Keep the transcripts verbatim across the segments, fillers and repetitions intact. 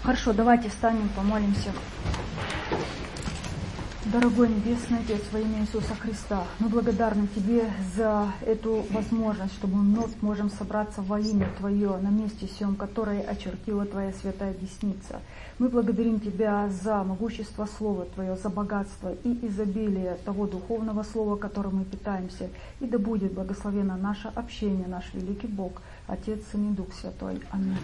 Хорошо, давайте встанем, помолимся. Дорогой Небесный Отец, во имя Иисуса Христа, мы благодарны Тебе за эту возможность, чтобы мы вновь можем собраться во имя Твое на месте сем, которое очертила Твоя святая десница. Мы благодарим Тебя за могущество Слова Твое, за богатство и изобилие того духовного Слова, которым мы питаемся. И да будет благословено наше общение, наш великий Бог, Отец, Сын и Дух Святой. Аминь.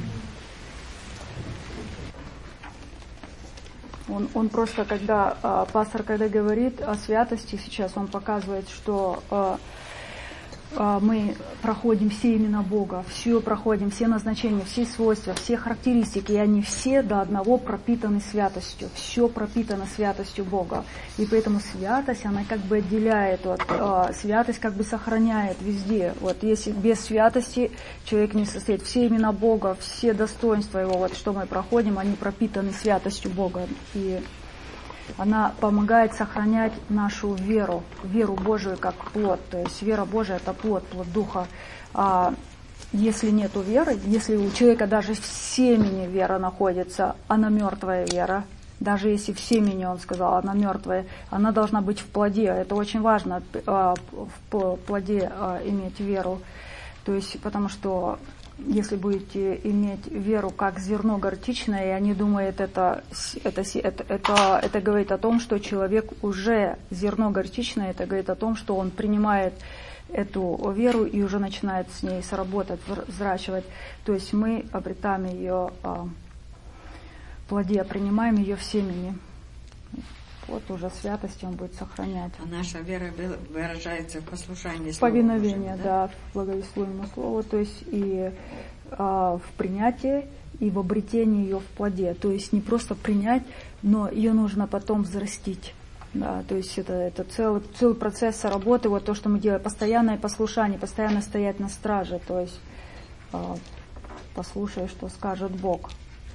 Он, он просто, когда э, пастор, когда говорит о святости сейчас, он показывает, что э, э, мы проходим все имена Бога, все проходим, все назначения, все свойства, все характеристики, и они все до одного пропитаны святостью, все пропитано святостью Бога. И поэтому святость, она как бы отделяет, вот, э, святость как бы сохраняет везде. Вот если без святости человек не состоит, все имена Бога, все достоинства Его, вот что мы проходим, они пропитаны святостью Бога. И она помогает сохранять нашу веру, веру Божию как плод. То есть вера Божия — это плод, плод Духа. А если нету веры, если у человека даже в семени вера находится, она мертвая вера, даже если в семени, он сказал, она мертвая, она должна быть в плоде. Это очень важно, в плоде иметь веру. То есть, потому что если будете иметь веру как зерно горчичное, и они думают, это, это, это, это, это говорит о том, что человек уже зерно горчичное, это говорит о том, что он принимает эту веру и уже начинает с ней сработать, взращивать. То есть мы обретаем ее в плоде, принимаем ее в семени. Вот уже святость он будет сохранять. А наша вера выражается в послушании Слова Повиновение, Божьему, да? да, в благовествуемому Слову, то есть и а, в принятии, и в обретении ее в плоде. То есть не просто принять, но ее нужно потом взрастить. Да, то есть это, это целый, целый процесс работы, вот то, что мы делаем, постоянное послушание, постоянно стоять на страже, то есть а, послушай, что скажет Бог.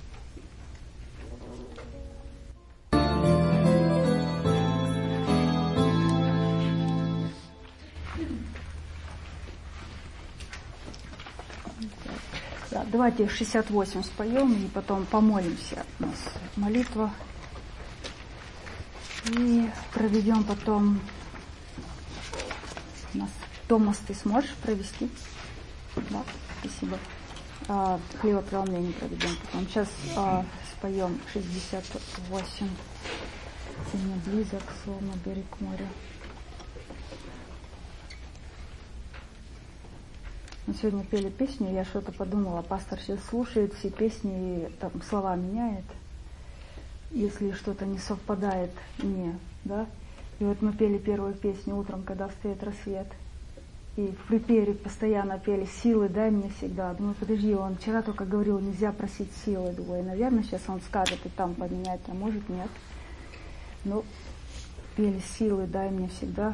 Да, давайте шестьдесят восемь споем и потом помолимся. У нас молитва. И проведем потом... У нас Томас, ты сможешь провести? Да, спасибо. А, хлебопреломление проведем потом. Сейчас а, споем шестьдесят восемь. Ты мне близок, словно берег моря. Мы сегодня пели песню, я что-то подумала, пастор сейчас слушает все песни и там слова меняет, если что-то не совпадает мне, да. И вот мы пели первую песню утром, когда встает рассвет, и в припеве постоянно пели «Силы дай мне всегда». Думаю, подожди, он вчера только говорил, нельзя просить силы. Думаю, наверное, сейчас он скажет и там поменять, а может нет. Ну, пели «Силы дай мне всегда».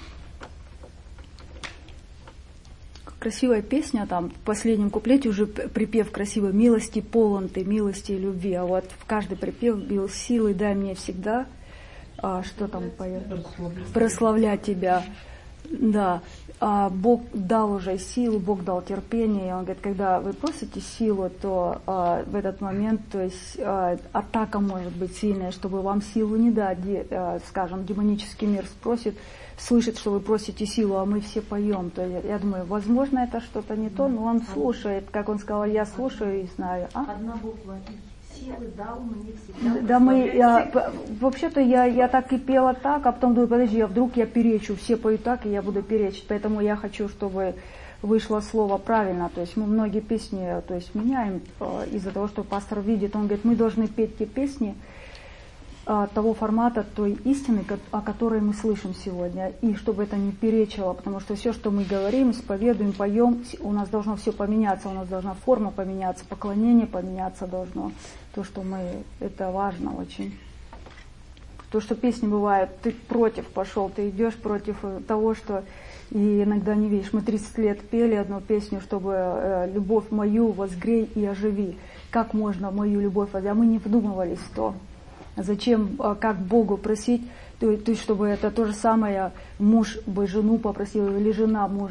Красивая песня, там в последнем куплете уже припев красивый: «Милости полон ты, милости и любви». А вот в каждый припев бил «Силы дай мне всегда». А, что там поет? «Прославлять тебя». Да. А Бог дал уже силу, Бог дал терпение. И он говорит, когда вы просите силу, то а, в этот момент, то есть а, атака может быть сильная, чтобы вам силу не дать. Де, а, скажем, демонический мир спросит, слышит, что вы просите силу, а мы все поем. То я, я думаю, возможно, это что-то не то, но он слушает, как он сказал, я слушаю и знаю. А? Одна буква. Силы дал мне всегда. Да, мы, я, вообще-то я, я так и пела так, а потом думаю, подожди, а вдруг я перечу, все поют так, и я буду перечить. Поэтому я хочу, чтобы вышло слово правильно. То есть мы многие песни, то есть меняем из-за того, что пастор видит, он говорит, мы должны петь те песни того формата, той истины, о которой мы слышим сегодня, и чтобы это не перечило, потому что все, что мы говорим, исповедуем, поем, у нас должно все поменяться, у нас должна форма поменяться, поклонение поменяться должно, то, что мы, это важно очень. То, что песни бывают, ты против пошел, ты идешь против того, что и иногда не видишь. Мы тридцать лет пели одну песню, чтобы э, любовь мою возгрей и оживи. Как можно мою любовь возгреть? А мы не вдумывались в то. Зачем, как Богу просить, то, то есть, чтобы это то же самое, муж бы жену попросил, или жена мужа,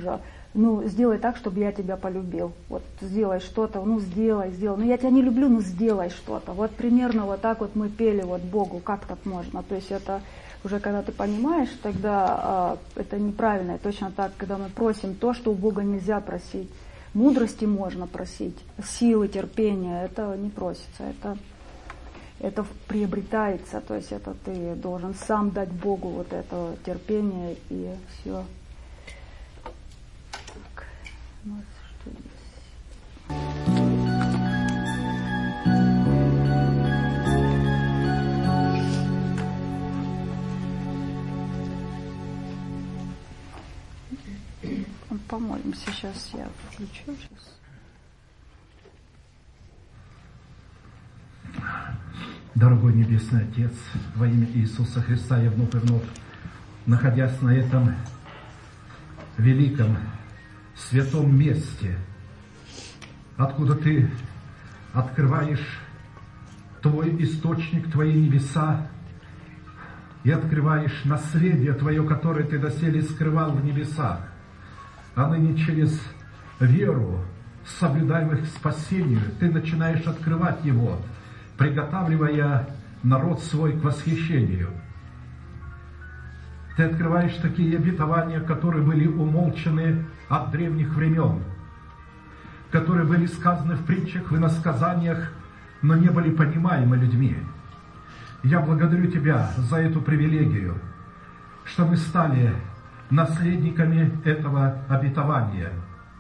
ну, сделай так, чтобы я тебя полюбил. Вот сделай что-то, ну, сделай, сделай. Ну, я тебя не люблю, ну, сделай что-то. Вот примерно вот так вот мы пели вот Богу, как так можно. То есть это уже когда ты понимаешь, тогда а, это неправильно. И точно так, когда мы просим то, что у Бога нельзя просить. Мудрости можно просить, силы, терпения, это не просится, это, это приобретается, то есть это ты должен сам дать Богу вот это терпение и все. Так, у нас что здесь? Помолимся, сейчас я включу. Сейчас. Дорогой Небесный Отец, во имя Иисуса Христа я вновь и вновь, находясь на этом великом, святом месте, откуда Ты открываешь Твой источник, Твои небеса, и открываешь наследие Твое, которое Ты доселе скрывал в небесах, а ныне через веру, соблюдаемых к спасению, Ты начинаешь открывать его, приготавливая народ свой к восхищению. Ты открываешь такие обетования, которые были умолчаны от древних времен, которые были сказаны в притчах, в иносказаниях, но не были понимаемы людьми. Я благодарю Тебя за эту привилегию, что мы стали наследниками этого обетования.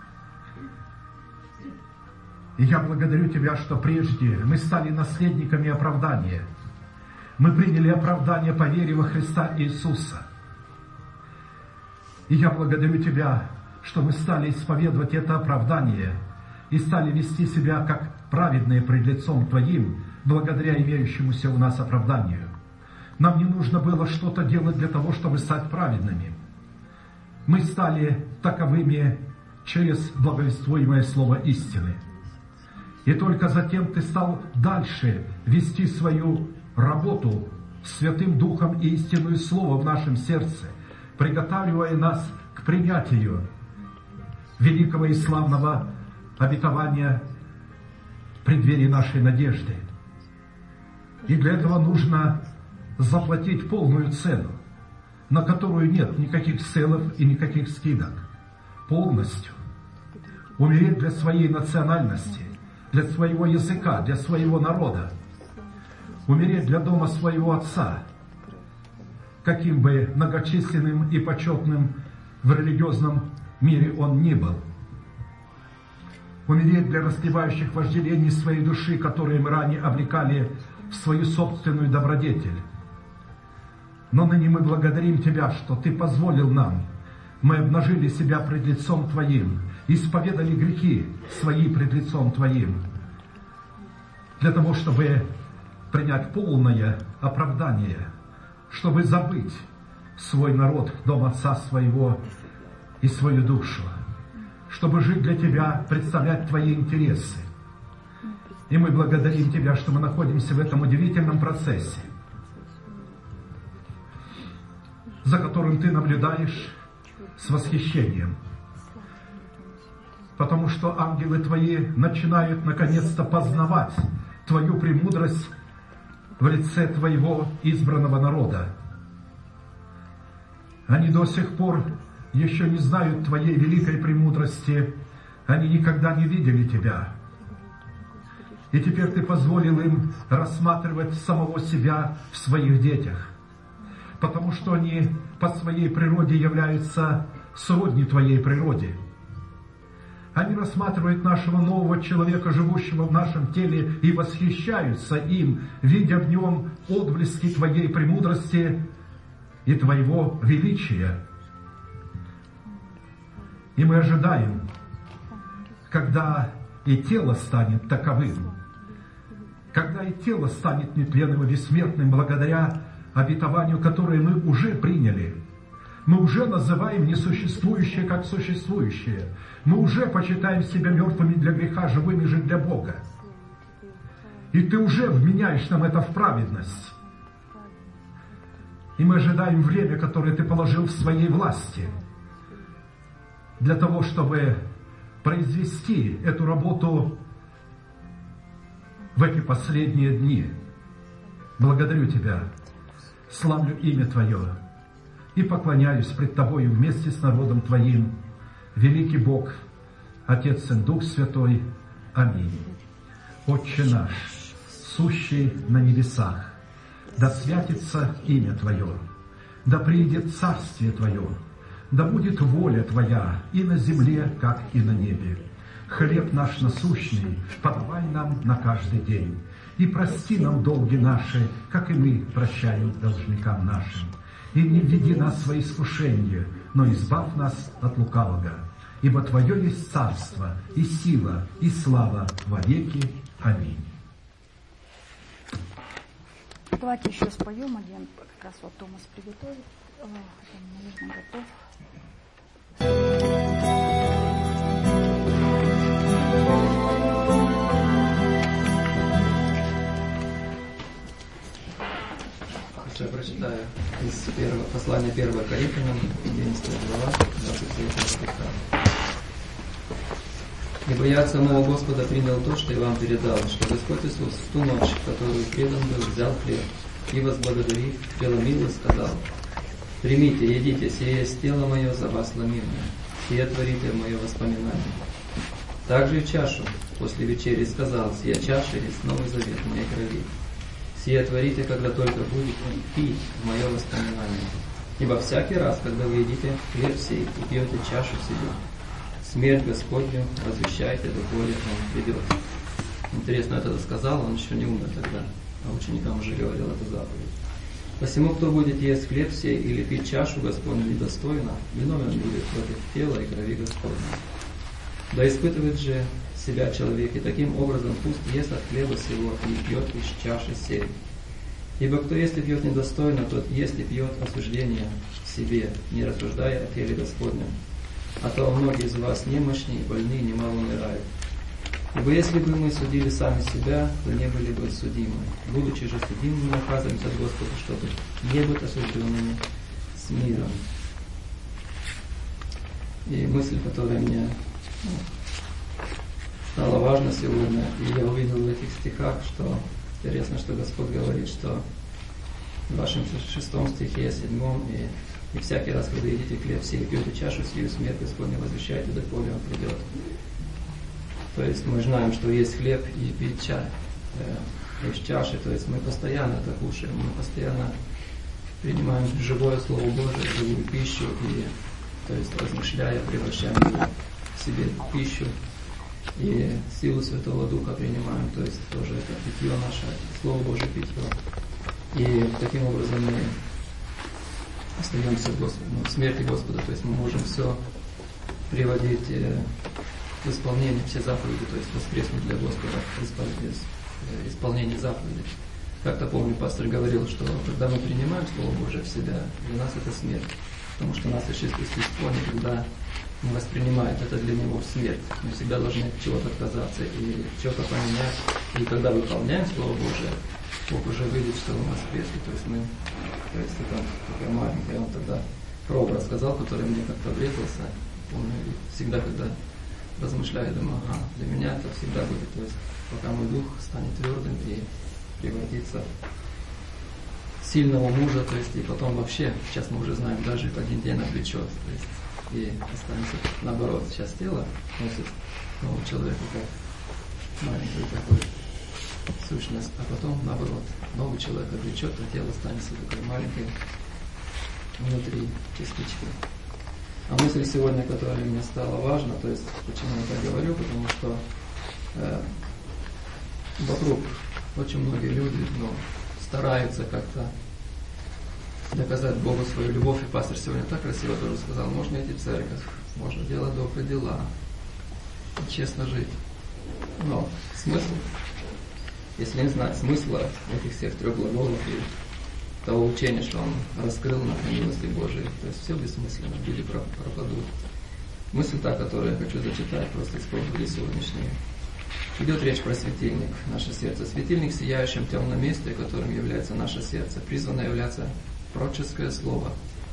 И я благодарю Тебя, что прежде мы стали наследниками оправдания. Мы приняли оправдание по вере во Христа Иисуса. И я благодарю Тебя, что мы стали исповедовать это оправдание и стали вести себя как праведные пред лицом Твоим, благодаря имеющемуся у нас оправданию. Нам не нужно было что-то делать для того, чтобы стать праведными. Мы стали таковыми через благовествуемое слово истины. И только затем Ты стал дальше вести свою работу Святым Духом и истинное Слово в нашем сердце, приготавливая нас к принятию великого и славного обетования в преддверии нашей надежды. И для этого нужно заплатить полную цену, на которую нет никаких селов и никаких скидок. Полностью. Умереть для своей национальности, для своего языка, для своего народа. Умереть для дома своего отца, каким бы многочисленным и почетным в религиозном мире он ни был. Умереть для растлевающих вожделений своей души, которые мы ранее облекали в свою собственную добродетель. Но ныне мы благодарим Тебя, что Ты позволил нам. Мы обнажили себя пред лицом Твоим, исповедали грехи свои пред лицом Твоим, для того, чтобы принять полное оправдание, чтобы забыть свой народ, дом Отца своего и свою душу, чтобы жить для Тебя, представлять Твои интересы. И мы благодарим Тебя, что мы находимся в этом удивительном процессе, за которым Ты наблюдаешь с восхищением. Потому что ангелы Твои начинают наконец-то познавать Твою премудрость в лице Твоего избранного народа. Они до сих пор еще не знают Твоей великой премудрости, они никогда не видели Тебя. И теперь Ты позволил им рассматривать самого себя в своих детях, потому что они по своей природе являются сродни Твоей природе. Они рассматривают нашего нового человека, живущего в нашем теле, и восхищаются им, видя в нем отблески Твоей премудрости и Твоего величия. И мы ожидаем, когда и тело станет таковым, когда и тело станет нетленным и бессмертным благодаря обетованию, которое мы уже приняли. Мы уже называем несуществующее как существующее. Мы уже почитаем себя мертвыми для греха, живыми же для Бога. И Ты уже вменяешь нам это в праведность. И мы ожидаем время, которое Ты положил в своей власти. для того, чтобы произвести эту работу в эти последние дни. Благодарю Тебя, славлю имя Твое и поклоняюсь пред Тобою вместе с народом Твоим, великий Бог, Отец и Дух Святой. Аминь. Отче наш, сущий на небесах, да святится имя Твое, да приидет царствие Твое, да будет воля Твоя и на земле, как и на небе. Хлеб наш насущный подавай нам на каждый день, и прости нам долги наши, как и мы прощаем должникам нашим. И не введи нас во искушение, но избавь нас от лукавого. Ибо Твое есть царство, и сила, и слава во веки. Аминь. Давайте еще споем один, как раз вот Томас приготовит. О, наверное, готов. Я прочитаю из первого, послания первого Коринфянам, одиннадцатая глава, двадцать третьего стиха. «Ибо я от самого Господа принял то, что и вам передал, что Господь Иисус в ту ночь, в которую предан был, взял хлеб и, возблагодарив, преломил и сказал: примите, едите, сие есть тело мое за вас ломимое, сие творите в мое воспоминание. Также и чашу после вечери сказал: сия чаша есть новый завет в моей крови. Сие творите, когда только будете пить в мое воспоминание. Ибо всякий раз, когда вы едите хлеб сей и пьете чашу сию, смерть Господню возвещайте, доколе он придет». Интересно, это сказал, он еще не умер тогда, а ученикам уже говорил эту заповедь. «Посему, кто будет есть хлеб сей или пить чашу Господню недостойно, виновен будет против тела и крови Господня. Да испытывает же себя человек, и таким образом пусть ест от хлеба сего и пьет из чаши сей. Ибо кто ест и пьет недостойно, тот ест и пьет осуждение в себе, не рассуждая о теле Господнем. А то многие из вас немощны и больны, и немало умирают. Ибо если бы мы судили сами себя, то не были бы судимы. Будучи же судимыми, наказываемся от Господа, чтобы не быть осужденными с миром». И мысль, которая мне ну, стала важна сегодня, и я увидел в этих стихах, что интересно, что Господь говорит, что в вашем шестом стихе, седьмом, и, и всякий раз, когда едите хлеб сей и пьете чашу сию, смерть Господня возвещайте, доколе он придет. То есть мы знаем, что есть хлеб и пить чай э, из чаши, то есть мы постоянно это кушаем, мы постоянно принимаем живое Слово Божие, живую пищу, и то есть размышляя, превращаем его в себе пищу, и силу Святого Духа принимаем, то есть тоже это питье наше, Слово Божие питье. И таким образом мы остаемся в, Господе, ну, в смерти Господа, то есть мы можем все приводить э, в исполнение, все заповеди, то есть воскреснуть для Господа в исполнении заповедей. Как-то помню, пастор говорил, что когда мы принимаем Слово Божие в себя, для нас это смерть, потому что наше естество никогда не воспринимает, это для него смерть. Мы всегда должны от чего-то отказаться и что-то поменять. И когда выполняем Слово Божие, Бог уже видит, что у нас воскресли. То есть мы, то есть это такая маленькая, он тогда прообраз сказал, который мне как-то врезался. Помню, всегда, когда размышляю, думаю, ага, для меня это всегда будет, то есть пока мой дух станет твердым и превратится в сильного мужа, то есть и потом вообще, сейчас мы уже знаем, даже один день облечет, то есть и останется наоборот. Сейчас тело носит нового человека как маленькую такую сущность, а потом наоборот, новый человек облечет, а тело останется такой маленькой внутри частичкой. А мысль сегодня, которая мне стала важна, то есть почему я так говорю, потому что э, вокруг очень многие люди ну, стараются как-то доказать Богу свою любовь, и пастор сегодня так красиво тоже сказал: можно идти в церковь, можно делать добрые дела, честно жить. Но смысл, если не знать смысла этих всех трех глаголов и того учения, что он раскрыл на милости Божией, то есть все бессмысленно, люди пропадут. Мысль та, которую я хочу зачитать просто из проповеди сегодняшней. Идет речь про светильник, наше сердце. Светильник в сияющем темном месте, которым является наше сердце, призвано являться пророческое слово,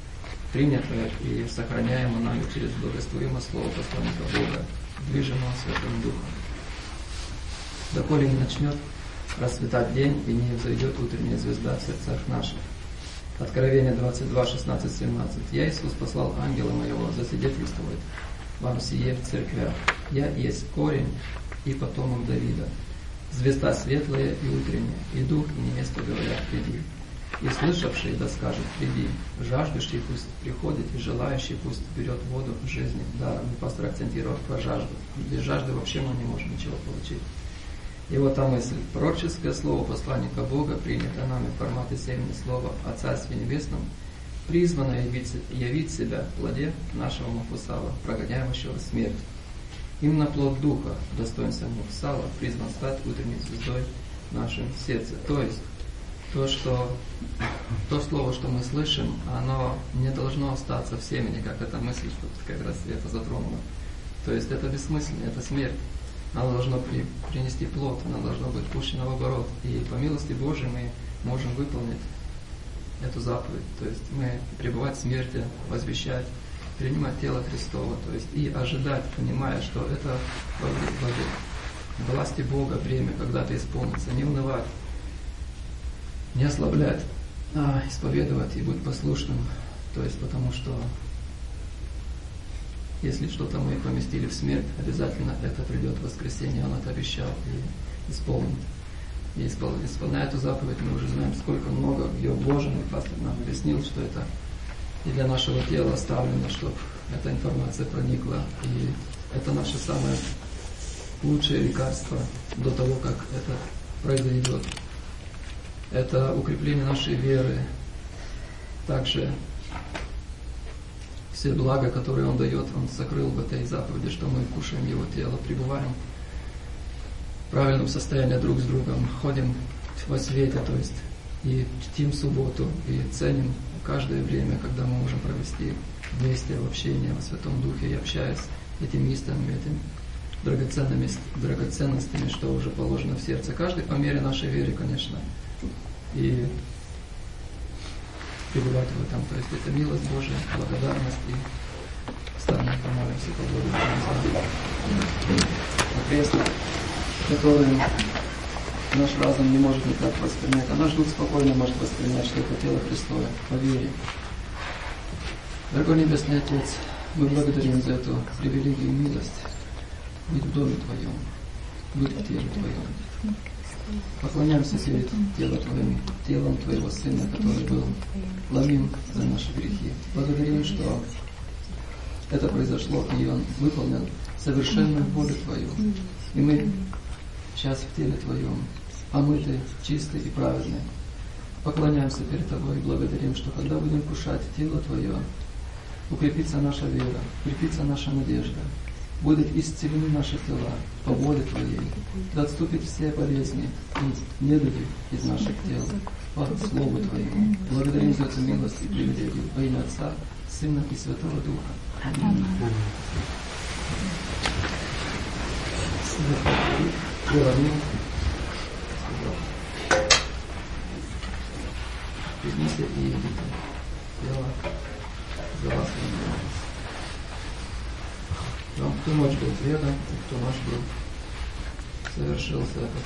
принятое и сохраняемое нами через благословимое слово посланника Бога, движимого Святым Духом. Доколе не начнет расцветать день и не взойдет утренняя звезда в сердцах наших. Откровение двадцать два, шестнадцать, семнадцать. Я, Иисус, послал ангела моего засвидетельствовать вам сие в церквях. Я есть корень и потомок Давида, звезда светлая и утренняя, и дух и невеста говорят: приди. И слышавший да скажет: приди. Жаждущий пусть приходит, и желающий пусть берет воду жизни. Да, пастор акцентировал про жажду. Без жажды вообще мы не можем ничего получить. И вот та мысль. Пророческое слово посланника Бога, принято нами в формате семени слова о Царстве Небесном, призвано явить, явить себя в плоде нашего Мафусала, прогоняющего смерть. Именно плод Духа, достоинства Мафусала, призван стать утренней звездой в нашем сердце. То есть, то, что, то слово, что мы слышим, оно не должно остаться в семени, как эта мысль, что как раз это затронуло. То есть это бессмысленно, это смерть. Оно должно при, принести плод, оно должно быть пущено в оборот. И по милости Божией мы можем выполнить эту заповедь. То есть мы пребывать в смерти, возвещать, принимать тело Христово, то есть и ожидать, понимая, что это во власти Бога время когда-то исполнится, не унывать, не ослаблять, а исповедовать и быть послушным. То есть потому что если что-то мы поместили в смерть, обязательно это придет в воскресенье, Он это обещал и исполнит. И исполняя эту заповедь, мы уже знаем, сколько много ее Божьим, и пастор нам объяснил, что это и для нашего тела оставлено, чтобы эта информация проникла. И это наше самое лучшее лекарство до того, как это произойдет. Это укрепление нашей веры. Также все блага, которые Он дает, Он сокрыл в этой заповеди, что мы кушаем Его тело, пребываем в правильном состоянии друг с другом, ходим во свете, то есть и чтим субботу, и ценим каждое время, когда мы можем провести вместе в общении во Святом Духе и общаясь этими истинами, этими драгоценными, драгоценностями, что уже положено в сердце. Каждый по мере нашей веры, конечно, и пребывать в этом. То есть это милость Божия, благодарность, и встанем, помолимся, поблагодарим за крест, который наш разум не может никак воспринять, а наш дух спокойно может воспринять, что это тело Христова по вере. Дорогой Небесный Отец, мы благодарим за эту привилегию и милость быть в Доме Твоем, быть в теле Твоем. Поклоняемся перед телом Твоим, телом Твоего Сына, который был ломим за наши грехи. Благодарим, что это произошло, и Он выполнил совершенную волю Твою. И мы сейчас в теле Твоем, омыты, чистые и праведные. Поклоняемся перед Тобой и благодарим, что когда будем кушать тело Твое, укрепится наша вера, укрепится наша надежда, будут исцелены наши тела по воле Твоей, да отступит все болезни и недуги из наших тел по Слову Твоему. Благодарим за эту милость и привилегию во имя Отца, Сына и Святого Духа. Аминь. Примите и идите. Дело за вас не вам кто ночь был предан, и кто ночь был совершился этот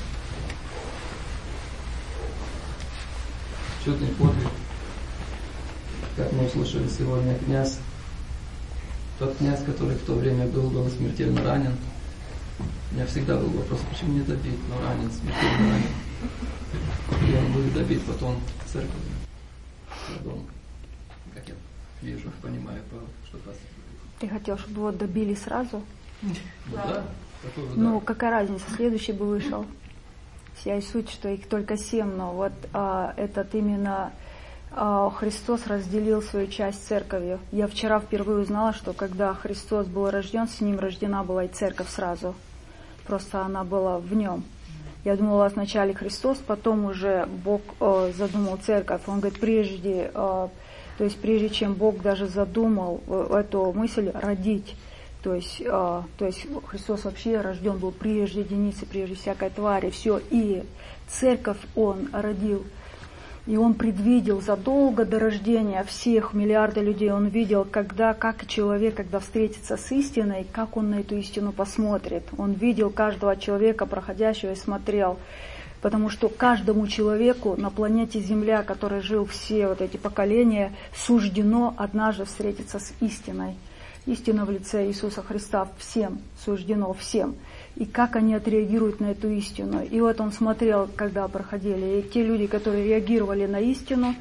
чудный подвиг. Как мы услышали сегодня, князь, тот князь, который в то время был, был смертельно ранен. У меня всегда был вопрос, почему не добит, но ранен, смертельно ранен. И он будет добит потом в церкви. Дом, как я вижу, понимаю, что пастор. Ты хотел, чтобы его добили сразу? Ну да. Такой, да. Ну, какая разница, следующий бы вышел. Вся и суть, что их только семь, но вот а, этот именно а, Христос разделил свою часть церковью. Я вчера впервые узнала, что когда Христос был рожден, с ним рождена была и церковь сразу. Просто она была в нем. Я думала вначале Христос, потом уже Бог э, задумал церковь. Он говорит, прежде, э, то есть прежде чем Бог даже задумал э, эту мысль родить, то есть, э, то есть Христос вообще рожден был прежде единицы, прежде всякой твари, все, и церковь Он родил. И он предвидел задолго до рождения всех миллиарда людей, он видел, когда, как человек, когда встретится с истиной, как он на эту истину посмотрит. Он видел каждого человека, проходящего, и смотрел. Потому что каждому человеку на планете Земля, который жил все вот эти поколения, суждено однажды встретиться с истиной. Истина в лице Иисуса Христа всем суждено, всем. И как они отреагируют на эту истину. И вот он смотрел, когда проходили, и те люди, которые реагировали на истину,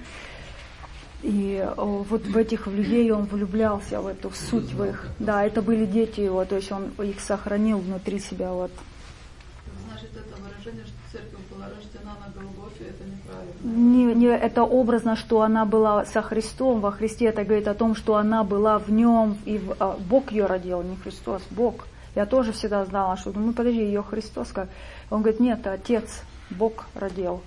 и вот в этих людей он влюблялся, в эту в суть в их. Да, это были дети его, то есть он их сохранил внутри себя. Вот. Значит, это выражение, что церковь была рождена на Голгофе, это неправильно? Не, не, это образно, что она была со Христом, во Христе. Это говорит о том, что она была в нем, и в, а, Бог ее родил, не Христос, Бог. Я тоже всегда знала, что, ну подожди, ее Христос, как? Он говорит, нет, Отец, Бог родил.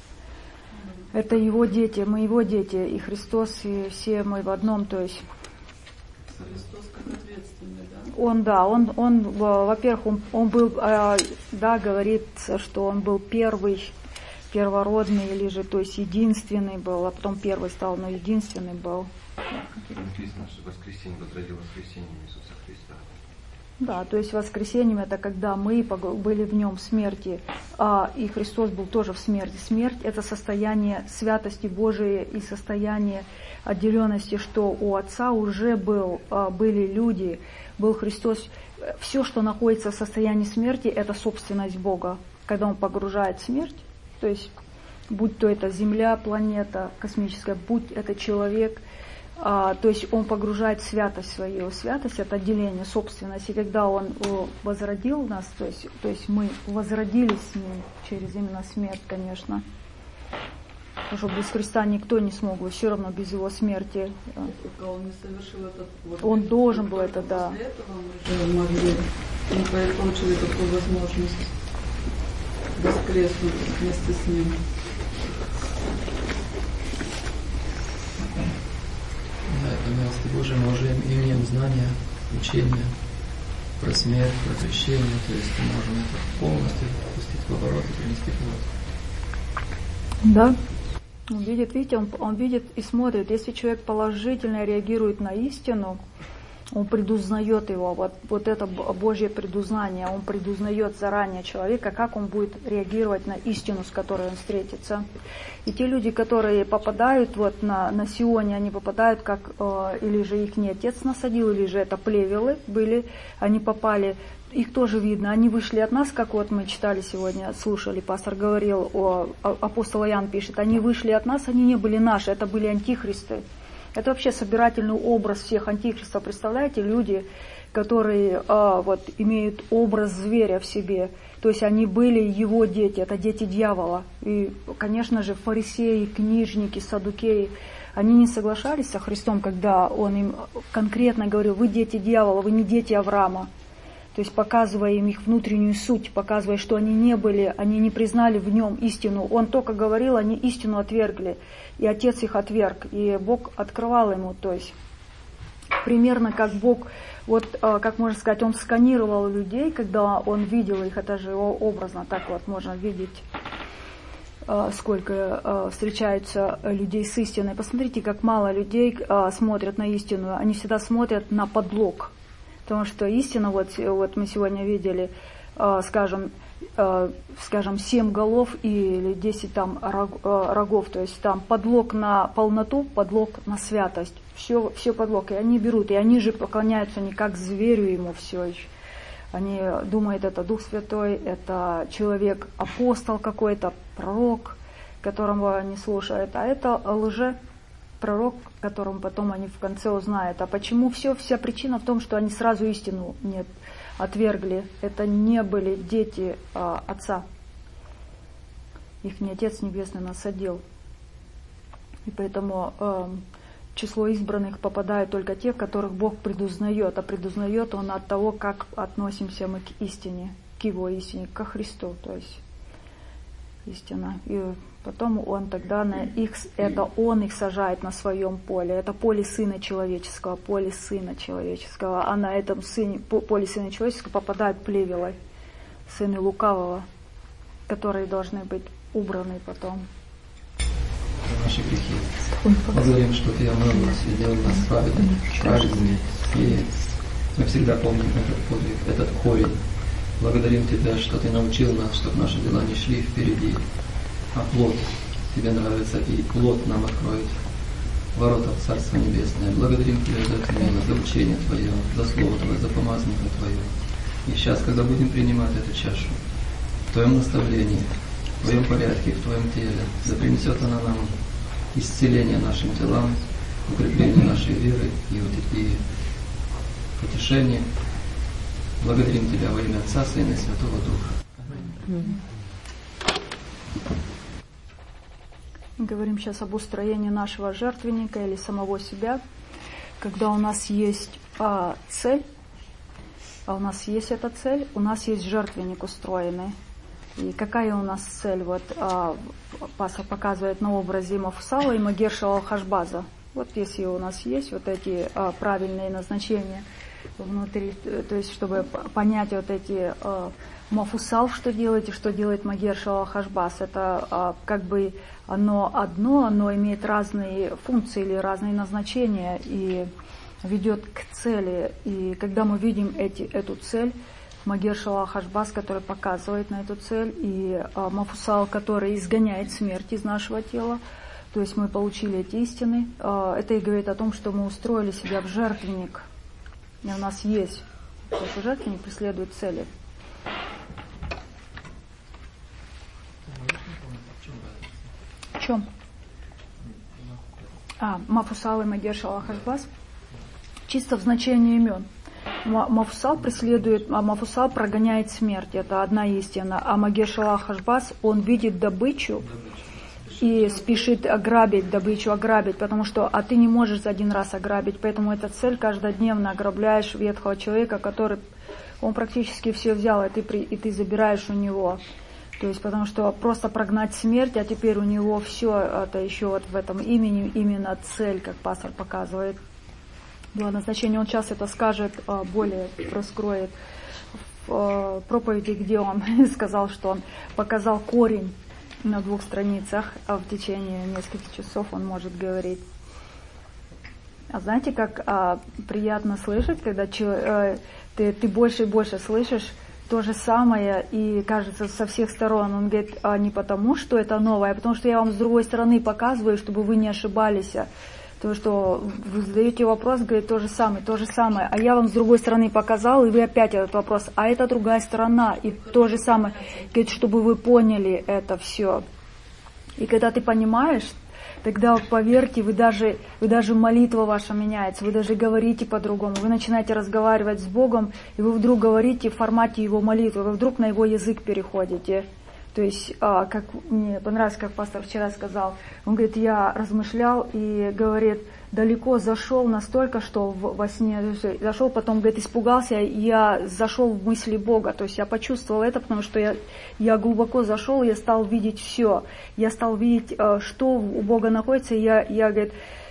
Это его дети, мы его дети, и Христос, и все мы в одном, то есть. Христос как ответственный, да? Он, да, он, он, во-первых, он, он был, да, говорится, что он был первый, первородный, или же, то есть единственный был, а потом первый стал, но единственный был. Написано, что воскресенье возродил воскресением Иисуса Христа. Да, то есть воскресением это когда мы были в нем в смерти, а, и Христос был тоже в смерти. Смерть это состояние святости Божией и состояние отделенности, что у Отца уже был, а, были люди, был Христос. Все, что находится в состоянии смерти, это собственность Бога. Когда Он погружает в смерть, то есть будь то это Земля, планета космическая, будь это человек, А, то есть он погружает в святость свою. Святость это отделение, собственность. И когда он о, возродил нас, то есть, то есть мы возродились с ним через именно смерть, конечно. Потому что без Христа никто не смог бы, все равно без его смерти. Пока он не совершил этот вот, он должен был это, да. После этого мы уже могли, мы получили такую возможность воскреснуть вместе с ним. Да, это милости Божией мы уже имеем знания, учения про смерть, про крещение, то есть мы можем это полностью пустить в оборот и принести плод. Да. Он видит, видите, он, он видит и смотрит. Если человек положительно реагирует на истину, он предузнает его, вот, вот это Божье предузнание, он предузнает заранее человека, как он будет реагировать на истину, с которой он встретится. И те люди, которые попадают вот на, на Сионе, они попадают, как э, или же их не отец насадил, или же это плевелы были, они попали, их тоже видно, они вышли от нас, как вот мы читали сегодня, слушали, пастор говорил, о, апостол Иоанн пишет, они вышли от нас, они не были наши, это были антихристы. Это вообще собирательный образ всех антихристов. Представляете, люди, которые а, вот, имеют образ зверя в себе. То есть они были его дети, это дети дьявола. И, конечно же, фарисеи, книжники, саддукеи, они не соглашались со Христом, когда он им конкретно говорил, вы дети дьявола, вы не дети Авраама. То есть показывая им их внутреннюю суть, показывая, что они не были, они не признали в нем истину. Он только говорил, они истину отвергли. И Отец их отверг. И Бог открывал ему. То есть примерно как Бог, вот как можно сказать, Он сканировал людей, когда Он видел их. Это же образно, так вот можно видеть, сколько встречаются людей с истиной. Посмотрите, как мало людей смотрят на истину. Они всегда смотрят на подлог. Потому что истина, вот, вот мы сегодня видели, э, скажем, э, скажем, семь голов или десять там рог, э, рогов, то есть там подлог на полноту, подлог на святость, все, все подлог, и они берут, и они же поклоняются не как зверю ему все еще. Они думают, это Дух Святой, это человек, апостол какой-то, пророк, которого они слушают, а это лже пророк, которому потом они в конце узнают. А почему все, вся причина в том, что они сразу истину не отвергли. Это не были дети а, Отца. Их не Отец Небесный насадил. И поэтому э, в число избранных попадают только те, которых Бог предузнает. А предузнает Он от того, как относимся мы к истине, к Его истине, ко Христу. То есть истина. И потом Он тогда на их, это Он их сажает на своем поле. Это поле Сына Человеческого, поле Сына Человеческого. А на этом сыне, поле Сына Человеческого попадают плевелы, сыны лукавого, которые должны быть убраны потом. за наши грехи. Благодарим, что Ты омыл нас и делал нас праведными, праведными. И мы всегда помним этот подвиг, этот корень. Благодарим Тебя, что Ты научил нас, чтобы наши дела не шли впереди, а плод Тебе нравится, и плод нам откроет ворота в Царство Небесное. Благодарим Тебя за это милость, за учение Твое, за Слово Твое, за помазанника Твое. И сейчас, когда будем принимать эту чашу, в Твоем наставлении, в Твоем порядке, в Твоем теле, да принесет она нам исцеление нашим телам, укрепление нашей веры и, и утешение. Благодарим Тебя во имя Отца, Сына и Святого Духа. Говорим сейчас об устроении нашего жертвенника или самого себя, когда у нас есть а, цель, а у нас есть эта цель, у нас есть жертвенник устроенный. И какая у нас цель? Вот а, пастор показывает на образе Мафусала и Магершала Хашбаза. Вот если у нас есть вот эти а, правильные назначения внутри, то есть чтобы понять вот эти а, Мафусал, что делает и что делает Магершала Хашбаз, это а, как бы оно одно, оно имеет разные функции или разные назначения и ведет к цели. И когда мы видим эти, эту цель, Магершала Хашбаз, который показывает на эту цель, и а, Мафусал, который изгоняет смерть из нашего тела, то есть мы получили эти истины, а, это и говорит о том, что мы устроили себя в жертвенник, и у нас есть, то есть жертвенник преследует цели. В чем? А, Мафусал и Магершала Хашбаз. Чисто в значении имен. Мафусал преследует, а Мафусал прогоняет смерть. Это одна истина. А Магершала Хашбаз, он видит добычу и спешит ограбить добычу, ограбить, потому что, а ты не можешь за один раз ограбить, поэтому эта цель каждодневно ограбляешь ветхого человека, который, он практически все взял, и ты, и ты забираешь у него. То есть, потому что просто прогнать смерть, а теперь у него все это еще вот в этом имени именно цель, как пастор показывает. Было назначение, он сейчас это скажет, более раскроет в проповеди, где он сказал, что он показал корень на двух страницах, а в течение нескольких часов он может говорить. А знаете, как а, приятно слышать, когда че, ты, ты больше и больше слышишь то же самое, и кажется со всех сторон. Он говорит, а не потому, что это новое, а потому что я вам с другой стороны показываю, чтобы вы не ошибались. То, что вы задаете вопрос, говорит, то же самое, то же самое, а я вам с другой стороны показал, и вы опять этот вопрос, а это другая сторона, и то же самое, говорит, чтобы вы поняли это все. И когда ты понимаешь, тогда, поверьте, вы даже, вы даже молитва ваша меняется, вы даже говорите по-другому, вы начинаете разговаривать с Богом, и вы вдруг говорите в формате Его молитвы, вы вдруг на Его язык переходите. То есть, а, как мне понравилось, как пастор вчера сказал, он говорит, я размышлял и говорит, далеко зашел настолько, что в, во сне зашел, потом, говорит, испугался, я зашел в мысли Бога, то есть я почувствовал это, потому что я, я глубоко зашел, я стал видеть все, я стал видеть, что у Бога находится, и я, я говорит,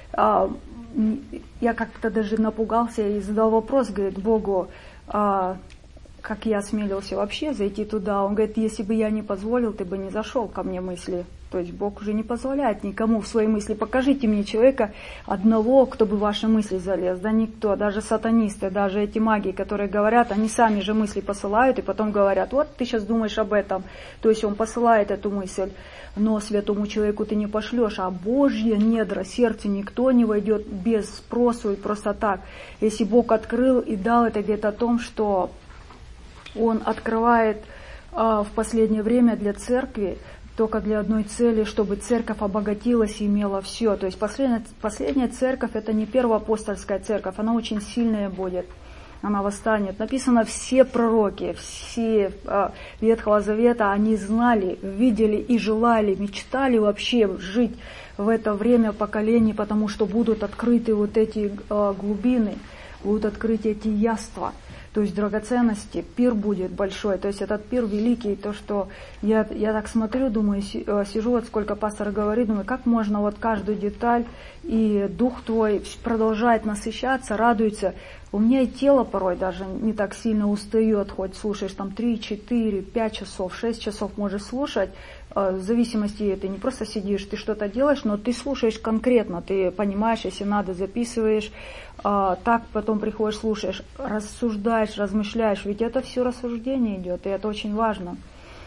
я как-то даже напугался и задал вопрос, говорит, Богу, как я осмелился вообще зайти туда. Он говорит, если бы я не позволил, ты бы не зашел ко мне мысли. То есть Бог уже не позволяет никому в свои мысли. Покажите мне человека одного, кто бы в ваши мысли залез. Да никто, даже сатанисты, даже эти маги, которые говорят, они сами же мысли посылают и потом говорят, вот ты сейчас думаешь об этом. То есть он посылает эту мысль, но святому человеку ты не пошлешь, а Божье недра, сердце никто не войдет без спросу и просто так. Если Бог открыл и дал, это говорит о том, что Он открывает а, в последнее время для церкви только для одной цели, чтобы церковь обогатилась и имела все. То есть последняя, последняя церковь, это не первоапостольская церковь, она очень сильная будет, она восстанет. Написано, все пророки, все а, Ветхого Завета, они знали, видели и желали, мечтали вообще жить в это время поколений, потому что будут открыты вот эти а, глубины, будут открыты эти яства. То есть драгоценности, пир будет большой, то есть этот пир великий, то, что я, я так смотрю, думаю, сижу, вот сколько пастор говорит, думаю, как можно вот каждую деталь, и дух твой продолжает насыщаться, радуется. У меня и тело порой даже не так сильно устает, хоть слушаешь там три, четыре, пять часов, шесть часов можешь слушать, в зависимости, ты не просто сидишь, ты что-то делаешь, но ты слушаешь конкретно, ты понимаешь, если надо, записываешь, так потом приходишь, слушаешь, рассуждаешь, размышляешь, ведь это все рассуждение идет, и это очень важно.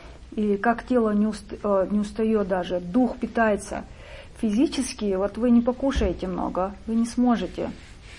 И как тело не, уст, не устает даже, дух питается. Физически, вот вы не покушаете много, вы не сможете.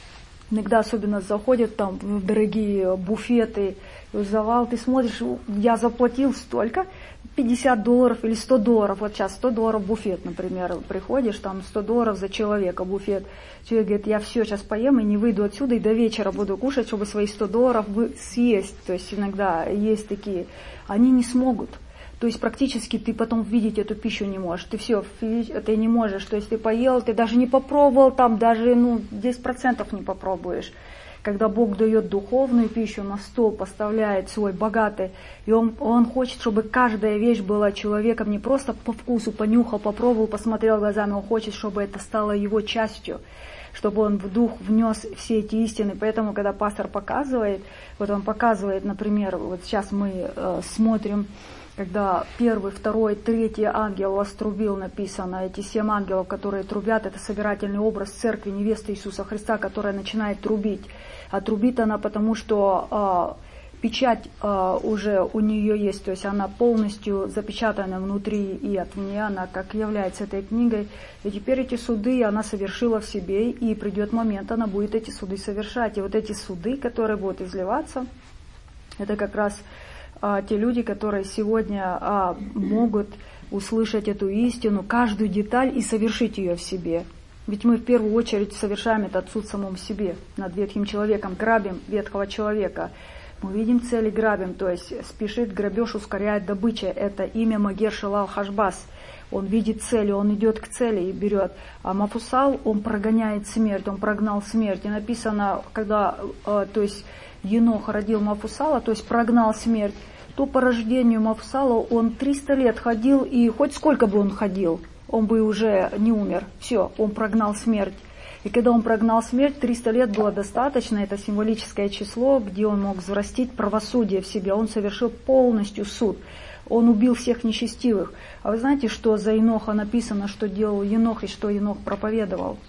Иногда особенно заходят там в дорогие буфеты, завал, ты смотришь, я заплатил столько, пятьдесят долларов или сто долларов, вот сейчас сто долларов буфет, например, приходишь, там сто долларов за человека буфет, человек говорит, я все сейчас поем и не выйду отсюда, и до вечера буду кушать, чтобы свои сто долларов съесть, то есть иногда есть такие, они не смогут. То есть практически ты потом видеть эту пищу не можешь. Ты все, ты не можешь. То есть ты поел, ты даже не попробовал, там даже ну, десять процентов не попробуешь. Когда Бог дает духовную пищу, на стол поставляет свой богатый, и Он, он хочет, чтобы каждая вещь была человеком не просто по вкусу, понюхал, попробовал, посмотрел глазами, Он хочет, чтобы это стало Его частью, чтобы Он в дух внес все эти истины. Поэтому, когда пастор показывает, вот он показывает, например, вот сейчас мы э, смотрим, когда первый, второй, третий ангел вострубил, написано, эти семь ангелов, которые трубят, это собирательный образ церкви, невесты Иисуса Христа, которая начинает трубить. А трубит она потому, что э, печать э, уже у нее есть, то есть она полностью запечатана внутри и отвне, она как является этой книгой. И теперь эти суды она совершила в себе, и придет момент, она будет эти суды совершать. И вот эти суды, которые будут изливаться, это как раз А, те люди, которые сегодня а, могут услышать эту истину, каждую деталь и совершить ее в себе. Ведь мы в первую очередь совершаем этот суд в самом себе, над ветхим человеком, грабим ветхого человека. Мы видим цели, грабим, то есть спешит грабеж, ускоряет добыча. Это имя Магер Шелал Хашбас. Он видит цели, он идет к цели и берет. А Мафусал, он прогоняет смерть, он прогнал смерть. И написано, когда, э, то есть Енох родил Мафусала, то есть прогнал смерть, то по рождению Мафусала он триста лет ходил, и хоть сколько бы он ходил, он бы уже не умер. Все, он прогнал смерть. И когда он прогнал смерть, триста лет было достаточно, это символическое число, где он мог взрастить правосудие в себе. Он совершил полностью суд. Он убил всех нечестивых. А вы знаете, что за Еноха написано, что делал Енох и что Енох проповедовал?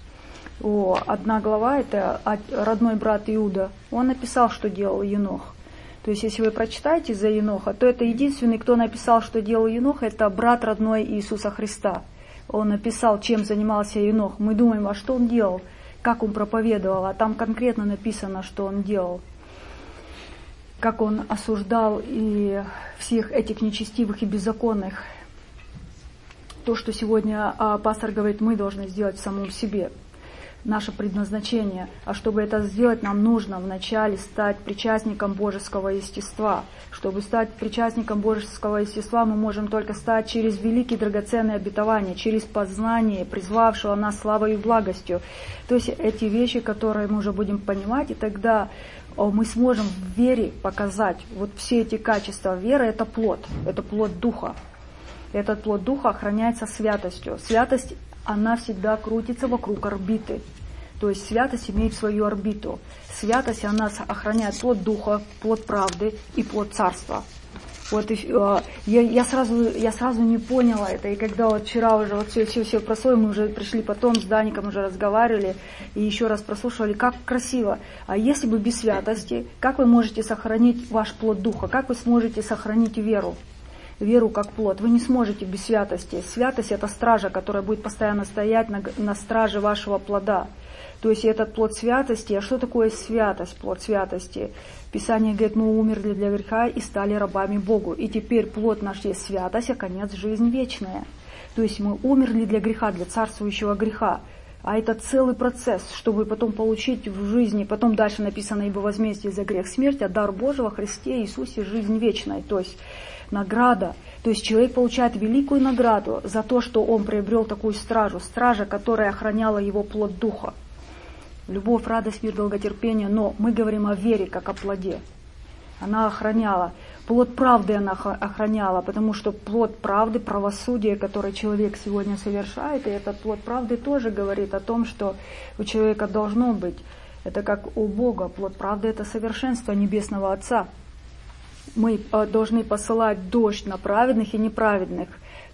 О, одна глава, это родной брат Иуда. Он написал, что делал Енох. То есть, если вы прочитаете за Еноха, то это единственный, кто написал, что делал Енох, это брат родной Иисуса Христа. Он написал, чем занимался Енох. Мы думаем, а что он делал, как он проповедовал, а там конкретно написано, что он делал. Как он осуждал и всех этих нечестивых и беззаконных. То, что сегодня а, пастор говорит, мы должны сделать в самом себе. Наше предназначение. А чтобы это сделать, нам нужно вначале стать причастником божеского естества. Чтобы стать причастником божеского естества, мы можем только стать через великие драгоценные обетования, через познание, призвавшего нас славой и благостью. То есть эти вещи, которые мы уже будем понимать, и тогда мы сможем в вере показать вот все эти качества. Вера – это плод, это плод Духа. Этот плод Духа охраняется святостью. Святость, она всегда крутится вокруг орбиты. То есть святость имеет свою орбиту. Святость, она охраняет плод Духа, плод правды и плод Царства. Вот, и, э, я, я, сразу, я сразу не поняла это, и когда вот вчера уже вот все, все, все прослушали, мы уже пришли потом с Даником, уже разговаривали, и еще раз прослушивали, как красиво. А если бы без святости, как вы можете сохранить ваш плод Духа, как вы сможете сохранить веру? Веру как плод. Вы не сможете без святости. Святость – это стража, которая будет постоянно стоять на, на страже вашего плода. То есть этот плод святости. А что такое святость, плод святости? Писание говорит, мы умерли для греха и стали рабами Богу. И теперь плод наш есть святость, а конец – жизнь вечная. То есть мы умерли для греха, для царствующего греха. А это целый процесс, чтобы потом получить в жизни, потом дальше написано, ибо возмездие за грех смерть, а дар Божий во Христе Иисусе жизнь вечная. То есть награда. То есть человек получает великую награду за то, что он приобрел такую стражу. Стража, которая охраняла его плод Духа. Любовь, радость, мир, долготерпение. Но мы говорим о вере, как о плоде. Она охраняла. Плод правды она охраняла, потому что плод правды, правосудие, которое человек сегодня совершает, и этот плод правды тоже говорит о том, что у человека должно быть. Это как у Бога. Плод правды – это совершенство Небесного Отца. Мы должны посылать дождь на праведных и неправедных.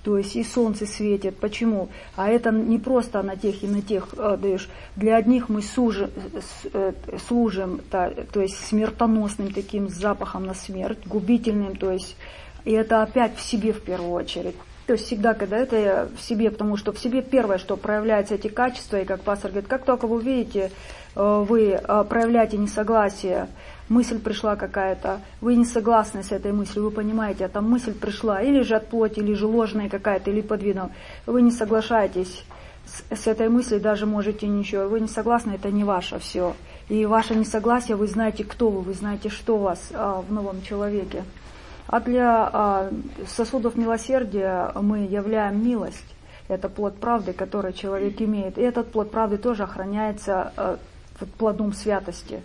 То есть и солнце светит. Почему? А это не просто на тех и на тех э, даешь. Для одних мы сужи, э, служим, то, то есть смертоносным таким запахом на смерть, губительным, то есть, и это опять в себе в первую очередь. То есть всегда, когда это в себе, потому что в себе первое, что проявляются эти качества, и как пастор говорит, как только вы увидите, вы проявляете несогласие, мысль пришла какая-то, вы не согласны с этой мыслью, вы понимаете, эта мысль пришла или же от плоти, или же ложная какая-то, или под видом, вы не соглашаетесь с, с этой мыслью, даже можете ничего, вы не согласны, это не ваше все. И ваше несогласие, вы знаете, кто вы, вы знаете, что у вас а, в новом человеке. А для а, сосудов милосердия мы являем милость. Это плод правды, который человек имеет. И этот плод правды тоже охраняется а, плодом святости.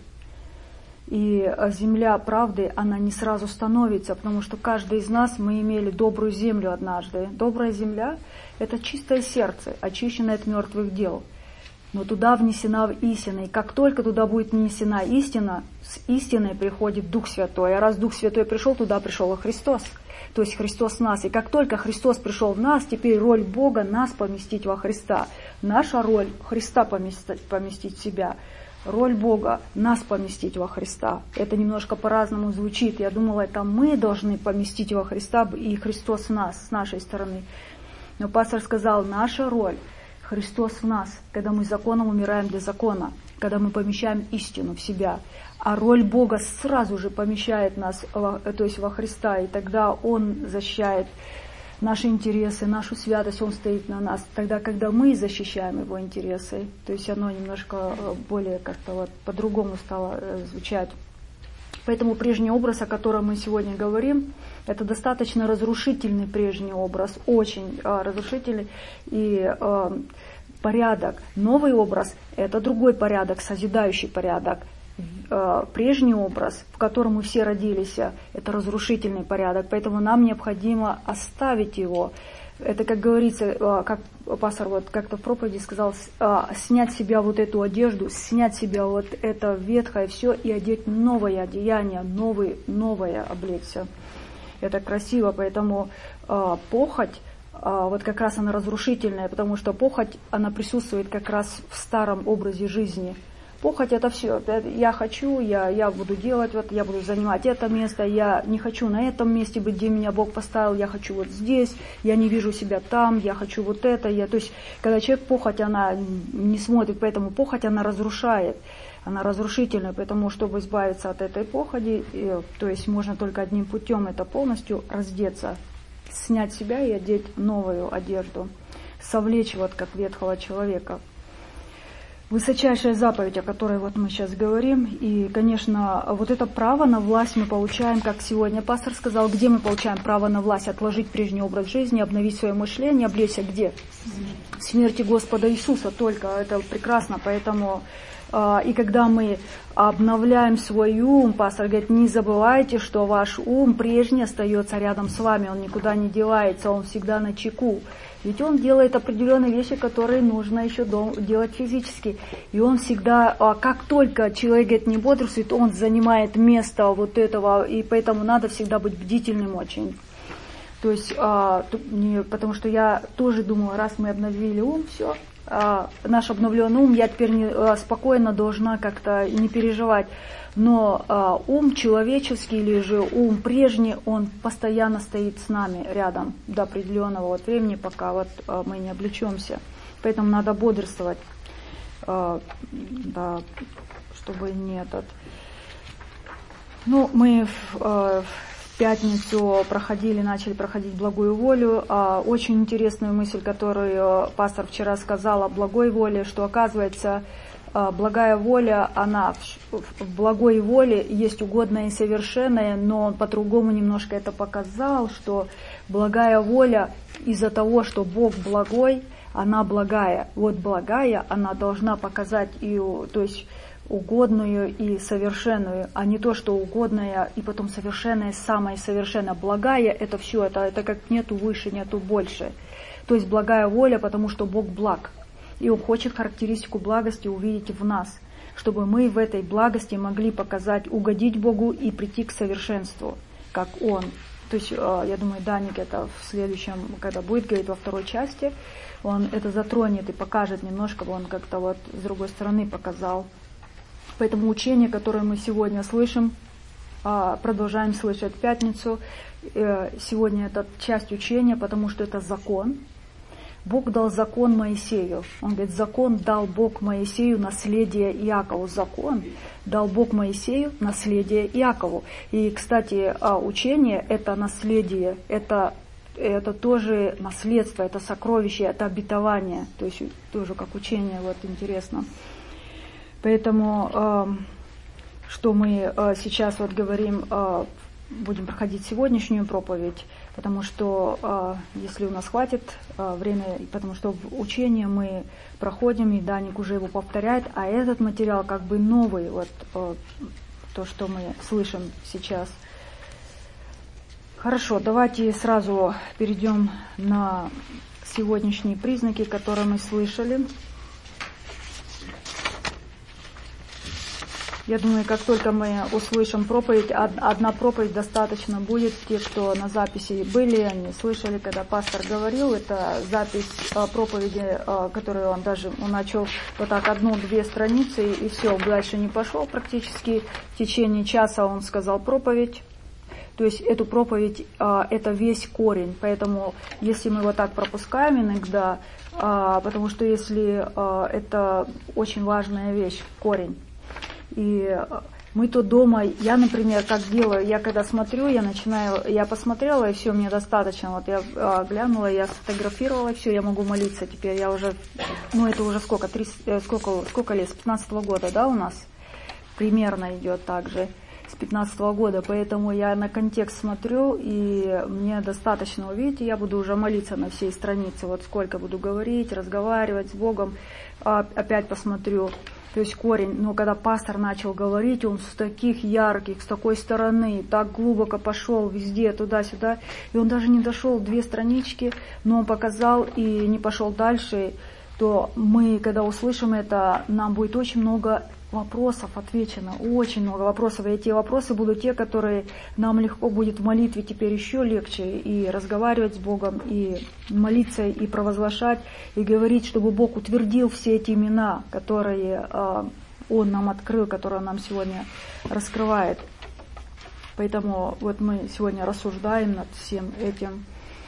И а, земля правды, она не сразу становится, потому что каждый из нас, мы имели добрую землю однажды. Добрая земля – это чистое сердце, очищенное от мертвых дел. Но туда внесена истина. И как только туда будет внесена истина, с истиной приходит Дух Святой. А раз Дух Святой пришел, туда пришел и Христос. То есть Христос в нас. И как только Христос пришел в нас, теперь роль Бога нас поместить во Христа. Наша роль Христа поместить, поместить в себя. Роль Бога нас поместить во Христа. Это немножко по-разному звучит. Я думала, это мы должны поместить во Христа, и Христос в нас, с нашей стороны. Но пастор сказал, наша роль Христос в нас, когда мы законом умираем для закона, когда мы помещаем истину в себя. А роль Бога сразу же помещает нас, то есть во Христа, и тогда Он защищает наши интересы, нашу святость, Он стоит на нас. Тогда, когда мы защищаем Его интересы, то есть оно немножко более как-то вот по-другому стало звучать. Поэтому прежний образ, о котором мы сегодня говорим, это достаточно разрушительный прежний образ, очень э, разрушительный и э, порядок. Новый образ – это другой порядок, созидающий порядок. Э, прежний образ, в котором мы все родились, это разрушительный порядок, поэтому нам необходимо оставить его. Это, как говорится, как пастор вот как-то в проповеди сказал, снять с себя вот эту одежду, снять с себя вот это ветхое все и одеть новое одеяние, новый, новое облечься. Это красиво, поэтому похоть, вот как раз она разрушительная, потому что похоть, она присутствует как раз в старом образе жизни. Похоть это все. Я хочу, я, я буду делать, вот, я буду занимать это место, я не хочу на этом месте быть, где меня Бог поставил, я хочу вот здесь, я не вижу себя там, я хочу вот это. Я, то есть, когда человек похоть, она не смотрит, поэтому похоть, она разрушает, она разрушительная, поэтому, чтобы избавиться от этой походи, и, то есть можно только одним путем, это полностью раздеться, снять себя и одеть новую одежду, совлечь вот как ветхого человека. Высочайшая заповедь, о которой вот мы сейчас говорим, и, конечно, вот это право на власть мы получаем, как сегодня пастор сказал, где мы получаем право на власть, отложить прежний образ жизни, обновить свое мышление, облечься где? В смерти Господа Иисуса только, это прекрасно, поэтому, э, и когда мы обновляем свой ум, пастор говорит, не забывайте, что ваш ум прежний остается рядом с вами, он никуда не девается, он всегда на чеку. Ведь он делает определенные вещи, которые нужно еще делать физически. И он всегда, как только человек говорит, не бодрствует, он занимает место вот этого, и поэтому надо всегда быть бдительным очень. То есть, потому что я тоже думала, раз мы обновили ум, все, наш обновленный ум, я теперь не, спокойно должна как-то не переживать. Но а, ум человеческий или же ум прежний, он постоянно стоит с нами рядом до определенного вот времени, пока вот, а, мы не облечемся. Поэтому надо бодрствовать, а, да, чтобы не этот. Ну, мы в, а, в пятницу проходили, начали проходить благую волю. А, очень интересную мысль, которую пастор вчера сказал о благой воле, что оказывается, благая воля, она в благой воле есть угодное и совершенное, но он по-другому немножко это показал, что благая воля из-за того, что Бог благой, она благая. Вот благая, она должна показать и, то есть, угодную и совершенную, а не то, что угодное и потом совершенное, самое совершенное. Благая это все, это, это как нету выше, нету больше. То есть благая воля, потому что Бог благ. И Он хочет характеристику благости увидеть в нас, чтобы мы в этой благости могли показать, угодить Богу и прийти к совершенству, как Он. То есть, я думаю, Даник это в следующем, когда будет говорить во второй части, он это затронет и покажет немножко, он как-то вот с другой стороны показал. Поэтому учение, которое мы сегодня слышим, продолжаем слышать в пятницу, сегодня это часть учения, потому что это закон. Бог дал закон Моисею. Он говорит, закон дал Бог Моисею, наследие Иакову. Закон дал Бог Моисею, наследие Иакову. И, кстати, учение – это наследие, это, это тоже наследство, это сокровище, это обетование. То есть тоже как учение, вот интересно. Поэтому, что мы сейчас вот говорим, будем проходить сегодняшнюю проповедь, потому что, э, если у нас хватит э, времени, потому что в учении мы проходим, и Даник уже его повторяет, а этот материал как бы новый, вот э, то, что мы слышим сейчас. Хорошо, давайте сразу перейдем на сегодняшние признаки, которые мы слышали. Я думаю, как только мы услышим проповедь, одна проповедь достаточно будет. Те, кто на записи были, они слышали, когда пастор говорил, это запись проповеди, которую он даже он начал вот так одну-две страницы, и все, дальше не пошел практически. В течение часа он сказал проповедь. То есть эту проповедь, это весь корень. Поэтому если мы вот так пропускаем иногда, потому что если это очень важная вещь, корень. И мы то дома, я, например, как делаю, я когда смотрю, я начинаю, я посмотрела, и все, мне достаточно. Вот я а, глянула, я сфотографировала, и все, я могу молиться теперь. Я уже, ну это уже сколько, тридцать, сколько, сколько лет, с пятнадцатого года, да, у нас примерно идет так же, с пятнадцатого года. Поэтому я на контекст смотрю, и мне достаточно увидеть, и я буду уже молиться на всей странице. Вот сколько буду говорить, разговаривать с Богом, а, опять посмотрю. То есть корень, но когда пастор начал говорить, он с таких ярких, с такой стороны, так глубоко пошел везде, туда-сюда, и он даже не дошел две странички, но он показал и не пошел дальше, то мы, когда услышим это, нам будет очень много вопросов отвечено, очень много вопросов, и эти вопросы будут те, которые нам легко будет в молитве теперь еще легче, и разговаривать с Богом, и молиться, и провозглашать, и говорить, чтобы Бог утвердил все эти имена, которые э, Он нам открыл, которые Он нам сегодня раскрывает. Поэтому вот мы сегодня рассуждаем над всем этим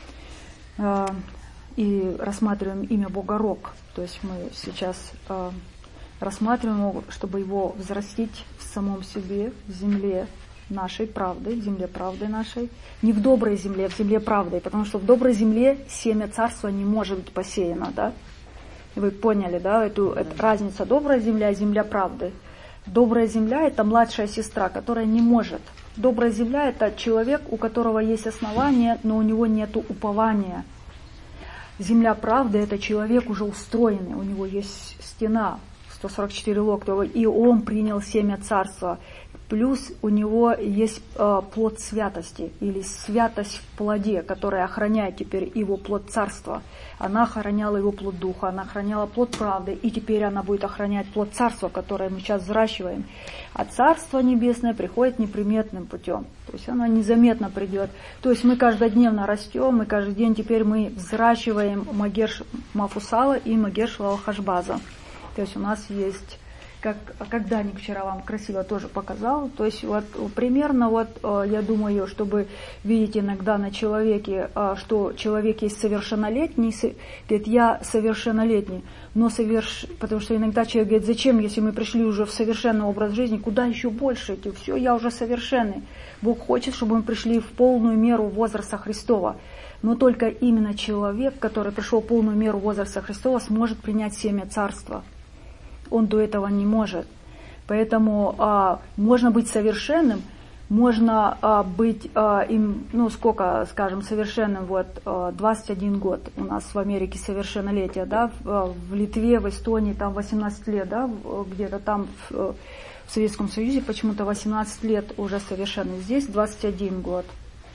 э, и рассматриваем имя Бога Рог. То есть мы сейчас э, рассматриваем его, чтобы его взрастить в самом себе, в земле нашей правды, в земле правды нашей. Не в доброй земле, а в земле правды, потому что в доброй земле семя царства не может быть посеяно, да? Вы поняли, да, эту, эту разницу, добрая земля и земля правды. Добрая земля – это младшая сестра, которая не может. Добрая земля – это человек, у которого есть основания, но у него нет упования. Земля правды – это человек уже устроенный, у него есть стена, сто сорок четыре локтя, и он принял семя царства. Плюс у него есть э, плод святости, или святость в плоде, которая охраняет теперь его плод царства. Она охраняла его плод духа, она охраняла плод правды, и теперь она будет охранять плод царства, которое мы сейчас взращиваем. А царство небесное приходит неприметным путем, то есть оно незаметно придет. То есть мы каждодневно растем, и каждый день теперь мы взращиваем Магерш Мафусала и Магерш Валахашбаза. То есть у нас есть, как, как Даник вчера вам красиво тоже показал, то есть вот примерно вот я думаю, чтобы видеть иногда на человеке, что человек есть совершеннолетний, говорит, я совершеннолетний, но соверш... потому что иногда человек говорит, зачем, если мы пришли уже в совершенный образ жизни, куда еще больше идти, все, я уже совершенный. Бог хочет, чтобы мы пришли в полную меру возраста Христова. Но только именно человек, который пришел в полную меру возраста Христова, сможет принять семя царства. Он до этого не может. Поэтому а, можно быть совершенным, можно а, быть а, им, ну сколько, скажем, совершенным, вот а, двадцать один год у нас в Америке совершеннолетие, да, в, в Литве, в Эстонии там восемнадцать лет, да, где-то там в, в Советском Союзе почему-то восемнадцать лет уже совершенны, здесь двадцать один год.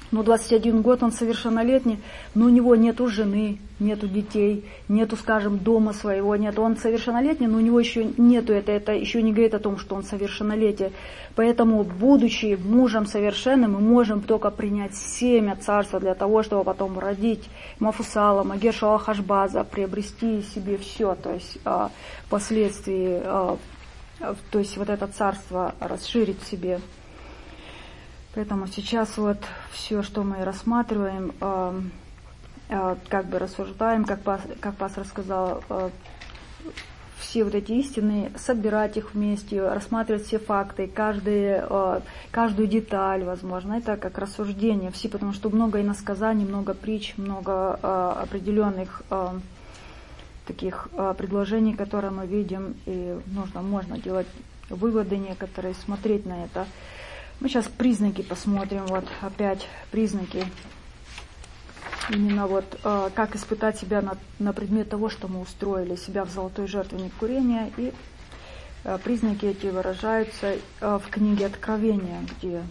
Ну, двадцать один год, он совершеннолетний, но у него нету жены, нету детей, нету, скажем, дома своего, нет. Он совершеннолетний, но у него еще нету, это, это еще не говорит о том, что он совершеннолетний. Поэтому, будучи мужем совершенным, мы можем только принять семя царства для того, чтобы потом родить Мафусала, Магершала Хашбаза, приобрести себе все, то есть а, впоследствии, а, то есть вот это царство расширить в себе. Поэтому сейчас вот все, что мы рассматриваем, э, э, как бы рассуждаем, как, пас, как пастор сказал, э, все вот эти истины, собирать их вместе, рассматривать все факты, каждый, э, каждую деталь, возможно, это как рассуждение, все, потому что много иносказаний, много притч, много э, определенных э, таких э, предложений, которые мы видим, и нужно, можно делать выводы некоторые, смотреть на это. Мы сейчас признаки посмотрим, вот опять признаки, именно вот э, как испытать себя на, на предмет того, что мы устроили себя в золотой жертвенник курения, и э, признаки эти выражаются э, в книге Откровения, где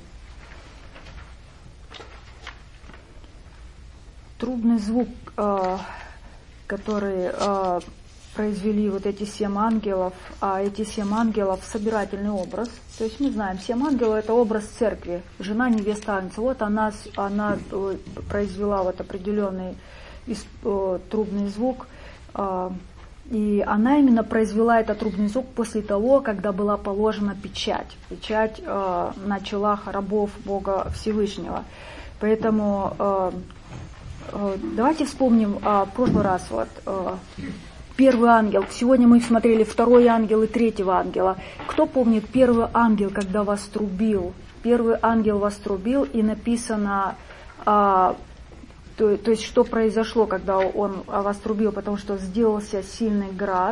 трубный звук, э, который э, произвели вот эти семь ангелов, а эти семь ангелов — собирательный образ. То есть мы знаем, семь ангелов — это образ церкви, жена невеста Агнца. Вот она, она произвела вот определенный трубный звук, и она именно произвела этот трубный звук после того, когда была положена печать, печать на челах рабов Бога Всевышнего. Поэтому давайте вспомним в прошлый раз вот первый ангел. Сегодня мы смотрели второй ангел и третьего ангела. Кто помнит первый ангел, когда вострубил? Первый ангел вострубил, и написано, а, то, то есть что произошло, когда он вострубил, потому что сделался сильный град,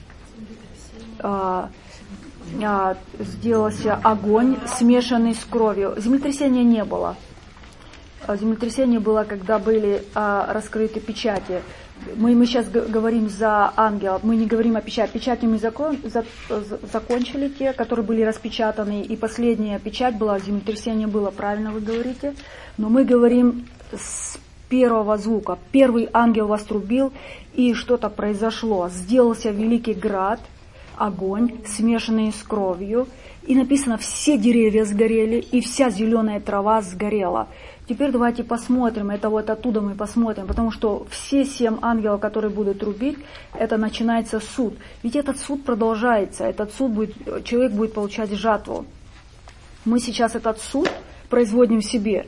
а, а, сделался огонь, смешанный с кровью. Землетрясения не было. Землетрясение было, когда были а, раскрыты печати. Мы, мы сейчас говорим за ангелов, мы не говорим о печати. Печати мы закон, за, за, закончили те, которые были распечатаны, и последняя печать была, землетрясение было, правильно вы говорите, но мы говорим с первого звука. Первый ангел вострубил, и что-то произошло. Сделался великий град, огонь, смешанный с кровью, и написано, все деревья сгорели, и вся зеленая трава сгорела. Теперь давайте посмотрим, это вот оттуда мы посмотрим, потому что все семь ангелов, которые будут трубить, это начинается суд. Ведь этот суд продолжается, этот суд будет, человек будет получать жатву. Мы сейчас этот суд производим в себе,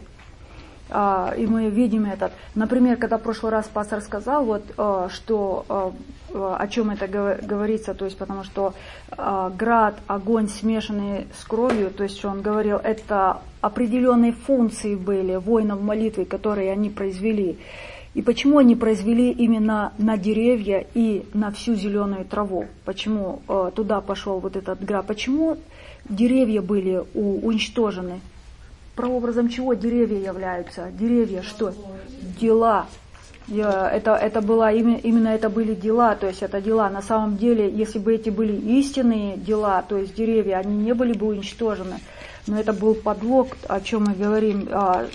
и мы видим этот. Например, когда в прошлый раз пастор сказал, вот, что, о чем это говорится, то есть потому что град, огонь, смешанный с кровью, то есть что он говорил, это определенные функции были воинов молитвы, которые они произвели. И почему они произвели именно на деревья и на всю зеленую траву? Почему туда пошел вот этот град? Почему деревья были уничтожены? Прообразом чего деревья являются? Деревья что? Дела. Это, это было, именно это были дела, то есть это дела. На самом деле, если бы эти были истинные дела, то есть деревья, они не были бы уничтожены. Но это был подлог, о чем мы говорим.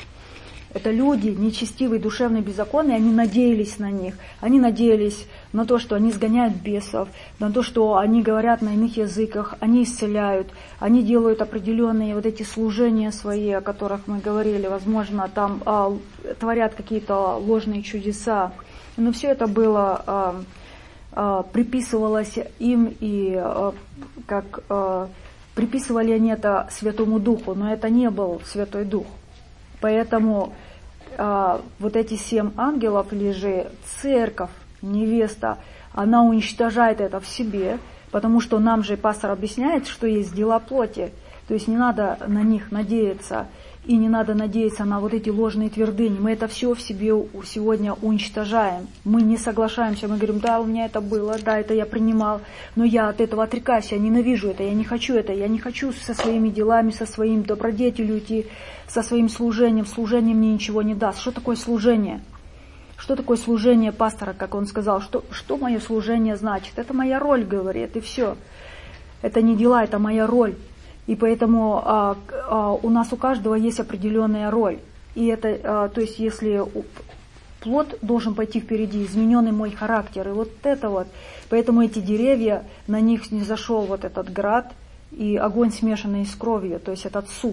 Это люди, нечестивые, душевные, беззаконные, они надеялись на них. Они надеялись на то, что они сгоняют бесов, на то, что они говорят на иных языках, они исцеляют, они делают определенные вот эти служения свои, о которых мы говорили, возможно, там а, творят какие-то ложные чудеса. Но все это было, а, а, приписывалось им, и а, как а, приписывали они это Святому Духу, но это не был Святой Дух. Поэтому а, вот эти семь ангелов, или же церковь, невеста, она уничтожает это в себе, потому что нам же пастор объясняет, что есть дела плоти. То есть не надо на них надеяться, и не надо надеяться на вот эти ложные твердыни. Мы это все в себе сегодня уничтожаем. Мы не соглашаемся, мы говорим, да, у меня это было, да, это я принимал, но я от этого отрекаюсь, я ненавижу это, я не хочу это, я не хочу со своими делами, со своим добродетелью идти, со своим служением. Служение мне ничего не даст. Что такое служение? Что такое служение пастора, как он сказал? Что, что мое служение значит? Это моя роль, говорит, и все. Это не дела, это моя роль. И поэтому а, а, у нас у каждого есть определенная роль. И это, то есть, если плод должен пойти впереди, измененный мой характер, и вот это вот. Поэтому эти деревья, на них не зашел вот этот град и огонь, смешанный с кровью, то есть этот суд.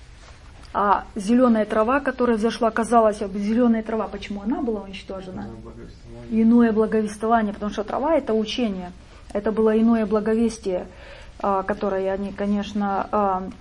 А зеленая трава, которая взошла, казалось, зеленая трава, почему она была уничтожена? Иное благовествование, потому что трава — это учение, это было иное благовестие, которое они, конечно,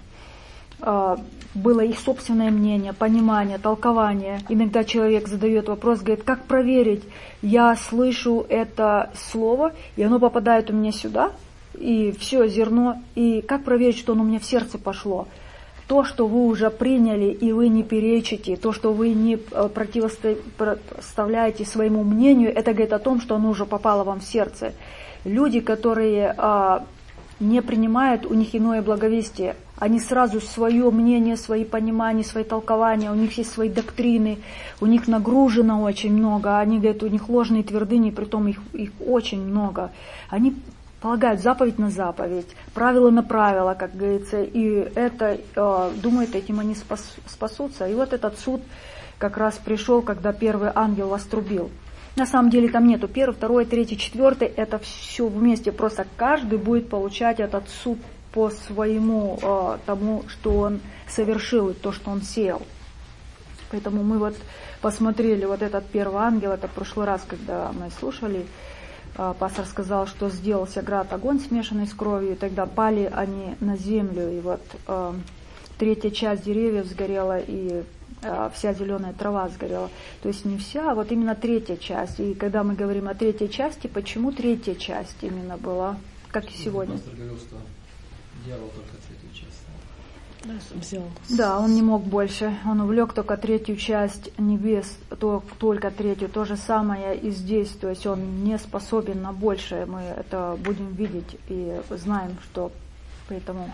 было их собственное мнение, понимание, толкование. Иногда человек задает вопрос, говорит, как проверить? Я слышу это слово, и оно попадает у меня сюда, и все, зерно, и как проверить, что оно у меня в сердце пошло? То, что вы уже приняли, и вы не перечите, то, что вы не противоставляете своему мнению, это говорит о том, что оно уже попало вам в сердце. Люди, которые а, не принимают, у них иное благовестие, они сразу свое мнение, свои понимания, свои толкования, у них есть свои доктрины, у них нагружено очень много, они говорят, у них ложные твердыни, притом их, их очень много. Они полагают заповедь на заповедь, правило на правило, как говорится, и это, э, думают, этим они спас, спасутся. И вот этот суд как раз пришел, когда первый ангел вострубил. На самом деле там нету первый, второй, третий, четвертый, это все вместе, просто каждый будет получать этот суд по своему э, тому, что он совершил, и то, что он сеял. Поэтому мы вот посмотрели вот этот первый ангел, это в прошлый раз, когда мы слушали, пастор сказал, что сделался град, огонь, смешанный с кровью, и тогда пали они на землю, и вот э, третья часть деревьев сгорела, и э, вся зеленая трава сгорела. То есть не вся, а вот именно третья часть. И когда мы говорим о третьей части, почему третья часть именно была, как и сегодня? Пастор говорил, что дьявол только третью часть. Да, взял. Да, он не мог больше. Он увлек только третью часть небес, то, только третью. То же самое и здесь. То есть он не способен на большее. Мы это будем видеть и знаем, что поэтому.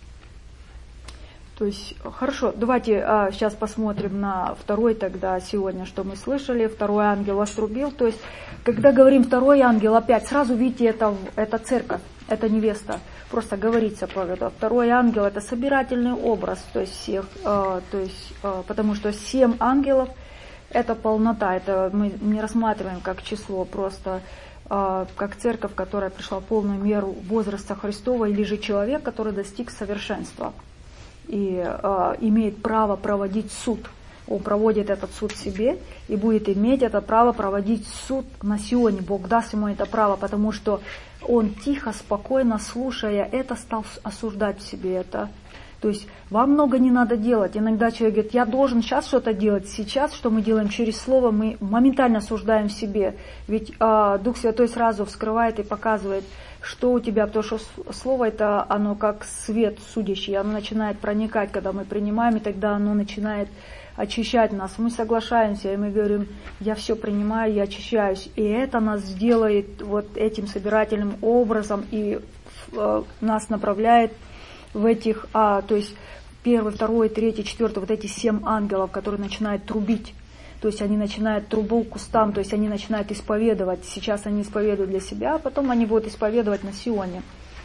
То есть, хорошо, давайте а, сейчас посмотрим на второй тогда сегодня, что мы слышали. Второй ангел вострубил. То есть, когда говорим второй ангел, опять сразу видите, это, это церковь, это невеста. Просто говорится про это. Второй ангел — это собирательный образ, то есть всех, э, то есть, э, потому что семь ангелов — это полнота, это мы не рассматриваем как число, просто э, как церковь, которая пришла в полную меру возраста Христова, или же человек, который достиг совершенства и э, имеет право проводить суд. Он проводит этот суд себе и будет иметь это право проводить суд на Сионе. Бог даст ему это право, потому что он тихо, спокойно, слушая это, стал осуждать в себе это. То есть вам много не надо делать. Иногда человек говорит, я должен сейчас что-то делать. Сейчас, что мы делаем через слово, мы моментально осуждаем в себе. Ведь э, Дух Святой сразу вскрывает и показывает, что у тебя, потому что слово это, оно как свет судящий, оно начинает проникать, когда мы принимаем, и тогда оно начинает очищать нас. Мы соглашаемся, и мы говорим, я все принимаю, я очищаюсь. И это нас сделает вот этим собирательным образом, и э, нас направляет в этих, а, то есть первый, второй, третий, четвертый, вот эти семь ангелов, которые начинают трубить. То есть они начинают трубу к кустам, то есть они начинают исповедовать. Сейчас они исповедуют для себя, а потом они будут исповедовать на Сионе.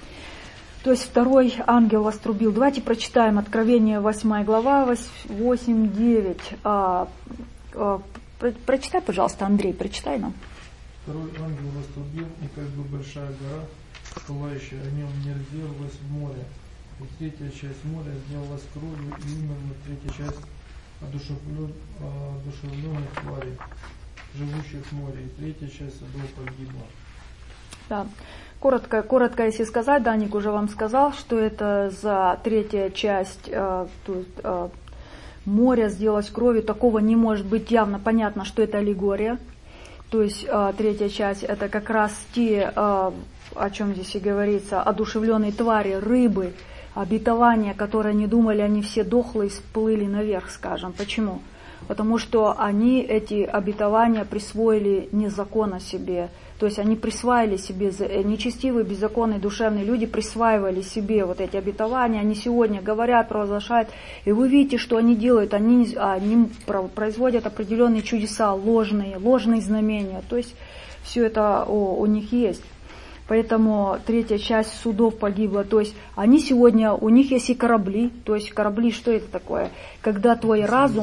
То есть второй ангел вострубил. Давайте прочитаем Откровение восьмая глава, восемь девять. А, а, прочитай, пожалуйста, Андрей, прочитай нам. Второй ангел вострубил, и как бы большая гора, пылающая огнем, не разделилась в море. И третья часть моря сделалась кровью, и именно третья часть одушевлен, одушевленных тварей, живущих в море. И третья часть садов погибла. Да. Коротко, коротко, если сказать, Даник уже вам сказал, что это за третья часть э, тут, э, моря сделалось кровью. Такого не может быть, явно понятно, что это аллегория. То есть э, третья часть — это как раз те, э, о чем здесь и говорится, одушевленные твари, рыбы, обетования, которые они думали, они все дохлые, всплыли наверх, скажем. Почему? Потому что они эти обетования присвоили незаконно себе. То есть они присваивали себе, нечестивые, беззаконные, душевные люди присваивали себе вот эти обетования, они сегодня говорят, провозглашают, и вы видите, что они делают, они, они производят определенные чудеса, ложные, ложные знамения, то есть все это у, у них есть. Поэтому третья часть судов погибла, то есть они сегодня, у них есть и корабли, то есть корабли, что это такое? Когда твой разум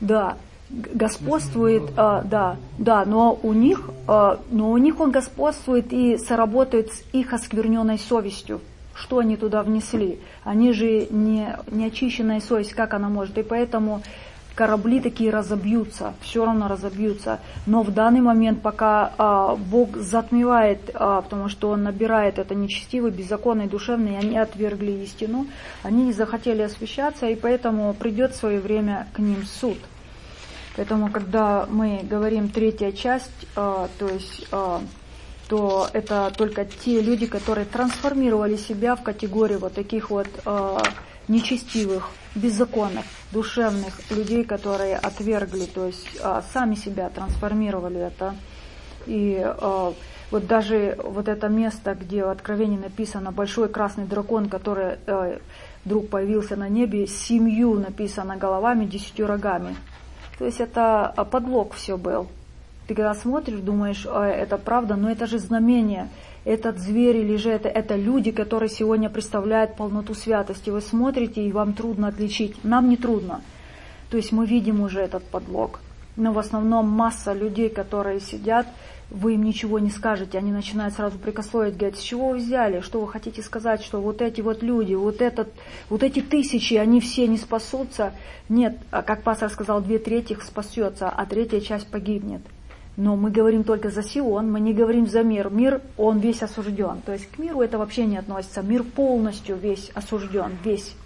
Да, господствует, а, да, да, но у них, а, но у них он господствует и соработает с их оскверненной совестью. Что они туда внесли? Они же не, не очищенная совесть, как она может? И поэтому корабли такие разобьются, все равно разобьются. Но в данный момент, пока а, Бог затмевает, а, потому что Он набирает это нечестивый, беззаконный, душевный, они отвергли истину, они не захотели освящаться, и поэтому придет в свое время к ним суд. Поэтому, когда мы говорим третья часть, а, то есть, а, то это только те люди, которые трансформировали себя в категорию вот таких вот а, нечестивых, беззаконных, душевных людей, которые отвергли, то есть а, сами себя трансформировали это. И а, вот даже вот это место, где в Откровении написано большой красный дракон, который а, вдруг появился на небе, с семью написано головами, десятью рогами. То есть это подлог все был. Ты когда смотришь, думаешь, это правда, но это же знамение. Этот зверь или же это, это люди, которые сегодня представляют полноту святости. Вы смотрите, и вам трудно отличить. Нам не трудно. То есть мы видим уже этот подлог. Но в основном масса людей, которые сидят, вы им ничего не скажете. Они начинают сразу прикословить, говорят, с чего вы взяли, что вы хотите сказать, что вот эти вот люди, вот, этот, вот эти тысячи, они все не спасутся. Нет, как пастор сказал, две трети спасется, а третья часть погибнет. Но мы говорим только за Сион, мы не говорим за мир. Мир, он весь осужден. То есть к миру это вообще не относится. Мир полностью весь осужден, весь.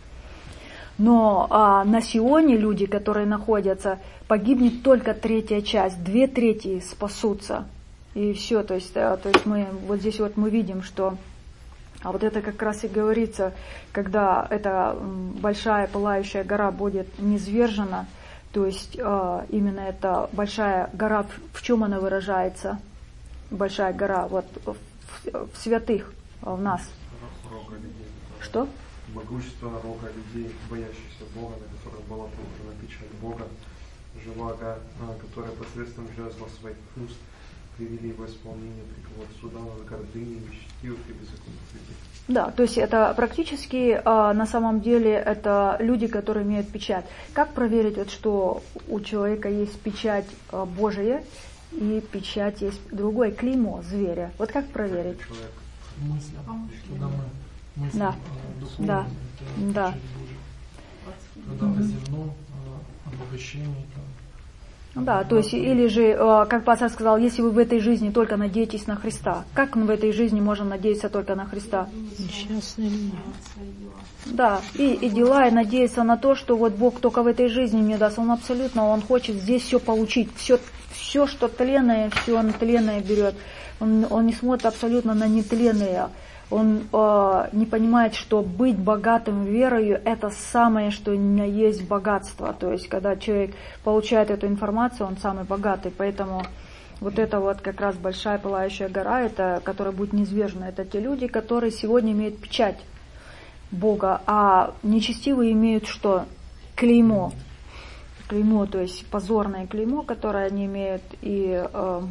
Но а, на Сионе люди, которые находятся, погибнет только третья часть. Две трети спасутся. И все. То есть, а, то есть мы вот здесь вот мы видим, что а вот это как раз и говорится, когда эта большая пылающая гора будет низвержена. То есть э, именно эта большая гора, в чем она выражается? Большая гора, вот в, в святых, в нас. Рога людей. Что? Могущество рога людей, боящихся Бога, на которых была положена печать Бога, живаго, которая посредством жезла своих уст привели в исполнение приговор суда над гордыней, нечестивых и беззаконных людей. Да, то есть это практически а, на самом деле это люди, которые имеют печать. Как проверить, вот, что у человека есть печать а, Божия и печать есть другое клеймо зверя? Вот как проверить? Человек мысль, когда мы мыслим Да. духовно, Да. это Да. печать Божия. Когда мы зерно, обогащение, там, Да, то есть, или же, как пастор сказал, если вы в этой жизни только надеетесь на Христа, как мы в этой жизни можем надеяться только на Христа? Да, и, и дела, и надеяться на то, что вот Бог только в этой жизни мне даст. Он абсолютно, Он хочет здесь все получить, все, все что тленное, все Он тленное берет. Он, он не смотрит абсолютно на нетленное. Он э, не понимает, что быть богатым верою – это самое, что у меня есть богатство. То есть, когда человек получает эту информацию, он самый богатый. Поэтому вот это вот как раз большая пылающая гора, это, которая будет низвержена, это те люди, которые сегодня имеют печать Бога, а нечестивые имеют что? Клеймо. Клеймо, то есть позорное клеймо, которое они имеют. И э,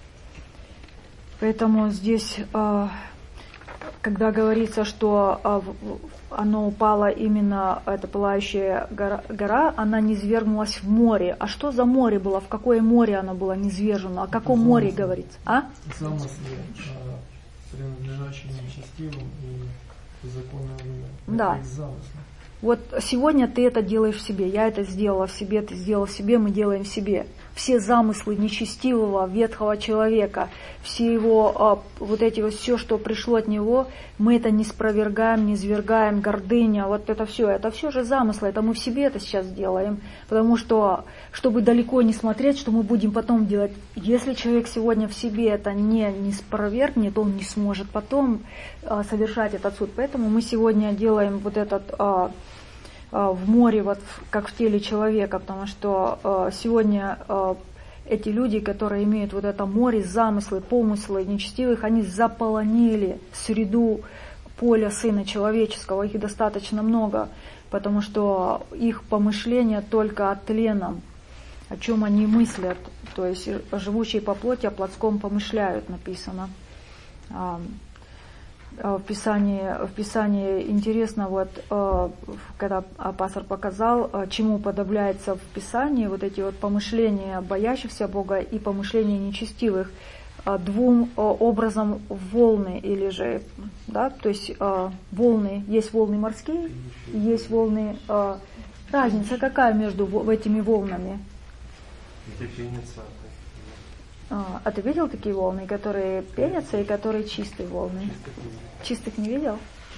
поэтому здесь... Э, когда говорится, что оно упало именно, эта пылающая гора, гора, она низвергнулась в море. А что за море было? В какое море оно было низвержено? О каком замыслы. Море говорится? А? Замыслы, принадлежащие нечестивым и беззаконным людям. Да. Это их замыслы. Вот сегодня ты это делаешь в себе, я это сделала в себе, ты сделал в себе, мы делаем в себе. Все замыслы нечестивого, ветхого человека, все его, вот эти вот, все, что пришло от него, мы это не спровергаем, не извергаем, гордыня, вот это все, это все же замыслы, это мы в себе это сейчас делаем, потому что, чтобы далеко не смотреть, что мы будем потом делать, если человек сегодня в себе это не, не спровергнет, он не сможет потом а, совершать этот суд, поэтому мы сегодня делаем вот этот... А, в море, вот как в теле человека, потому что э, сегодня э, эти люди, которые имеют вот это море, замыслы, помыслы нечестивых, они заполонили среду поля Сына Человеческого, их достаточно много, потому что их помышления только о тленном, о чем они мыслят, то есть живущие по плоти о плотском помышляют, написано. в Писании, в Писании интересно, вот, когда пастор показал, чему подобляется в Писании вот эти вот помышления боящихся Бога и помышления нечестивых, двум образом волны, или же, да, то есть волны, есть волны морские, есть волны, разница какая между этими волнами? Где пенятся. А, а ты видел такие волны, которые пенятся и которые чистые волны? Чистых не видел?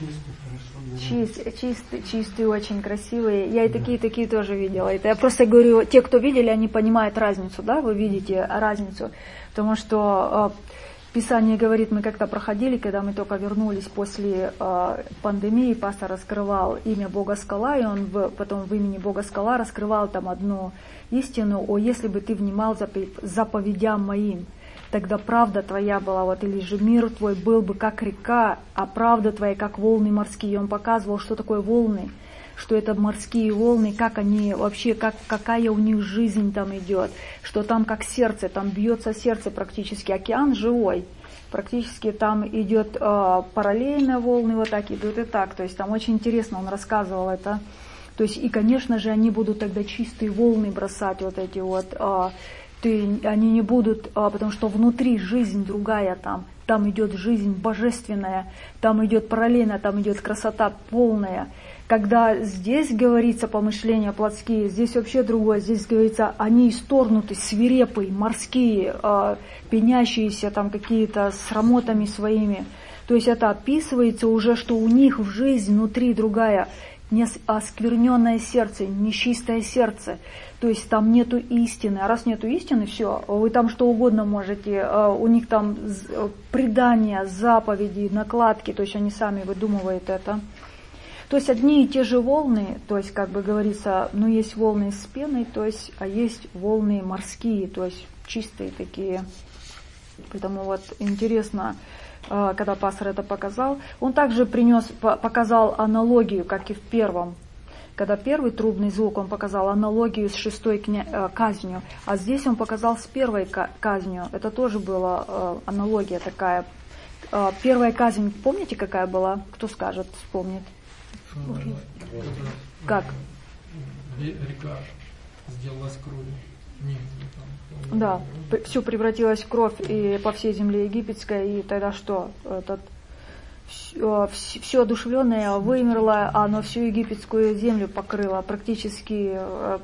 Чистые, чистые, чистые, очень красивые. Я и такие, такие тоже видела. Это я просто говорю, те, кто видели, они понимают разницу, да, вы видите разницу. Потому что э, Писание говорит, мы как-то проходили, когда мы только вернулись после э, пандемии, пастор раскрывал имя Бога Скала, и он в, потом в имени Бога Скала раскрывал там одну истину: о, если бы ты внимал заповедям моим, тогда правда твоя была, вот, или же мир твой был бы как река, а правда твоя как волны морские. И он показывал, что такое волны, что это морские волны, как они вообще, как, какая у них жизнь там идет, что там как сердце, там бьется сердце практически, океан живой, практически там идет э, параллельно волны, вот так идут и так, то есть там очень интересно он рассказывал это. То есть, и, конечно же, они будут тогда чистые волны бросать, вот эти вот, а, ты, они не будут, а, потому что внутри жизнь другая там, там идет жизнь божественная, там идет параллельно, там идет красота полная. Когда здесь говорится помышления плотские, здесь вообще другое, здесь говорится, они исторгнуты, свирепые, морские, а, пенящиеся там какие-то с рамотами своими. То есть это описывается уже, что у них в жизнь внутри другая, не оскверненное сердце, нечистое сердце, то есть там нету истины. А раз нету истины, все, вы там что угодно можете, у них там предания, заповеди, накладки, то есть они сами выдумывают это. То есть одни и те же волны, то есть, как бы говорится, ну есть волны с пеной, то есть, а есть волны морские, то есть чистые такие. Поэтому вот интересно, когда пастор это показал, он также принес, показал аналогию, как и в первом. Когда первый трубный звук, он показал аналогию с шестой кня... казнью, а здесь он показал с первой казнью. Это тоже была аналогия такая. Первая казнь, помните, какая была? Кто скажет, вспомнит? Как? Река сделалась кровью. Нет, да, все превратилось в кровь и по всей земле египетской, и тогда что? Этот, все, все одушевленное вымерло, а оно всю египетскую землю покрыло. Практически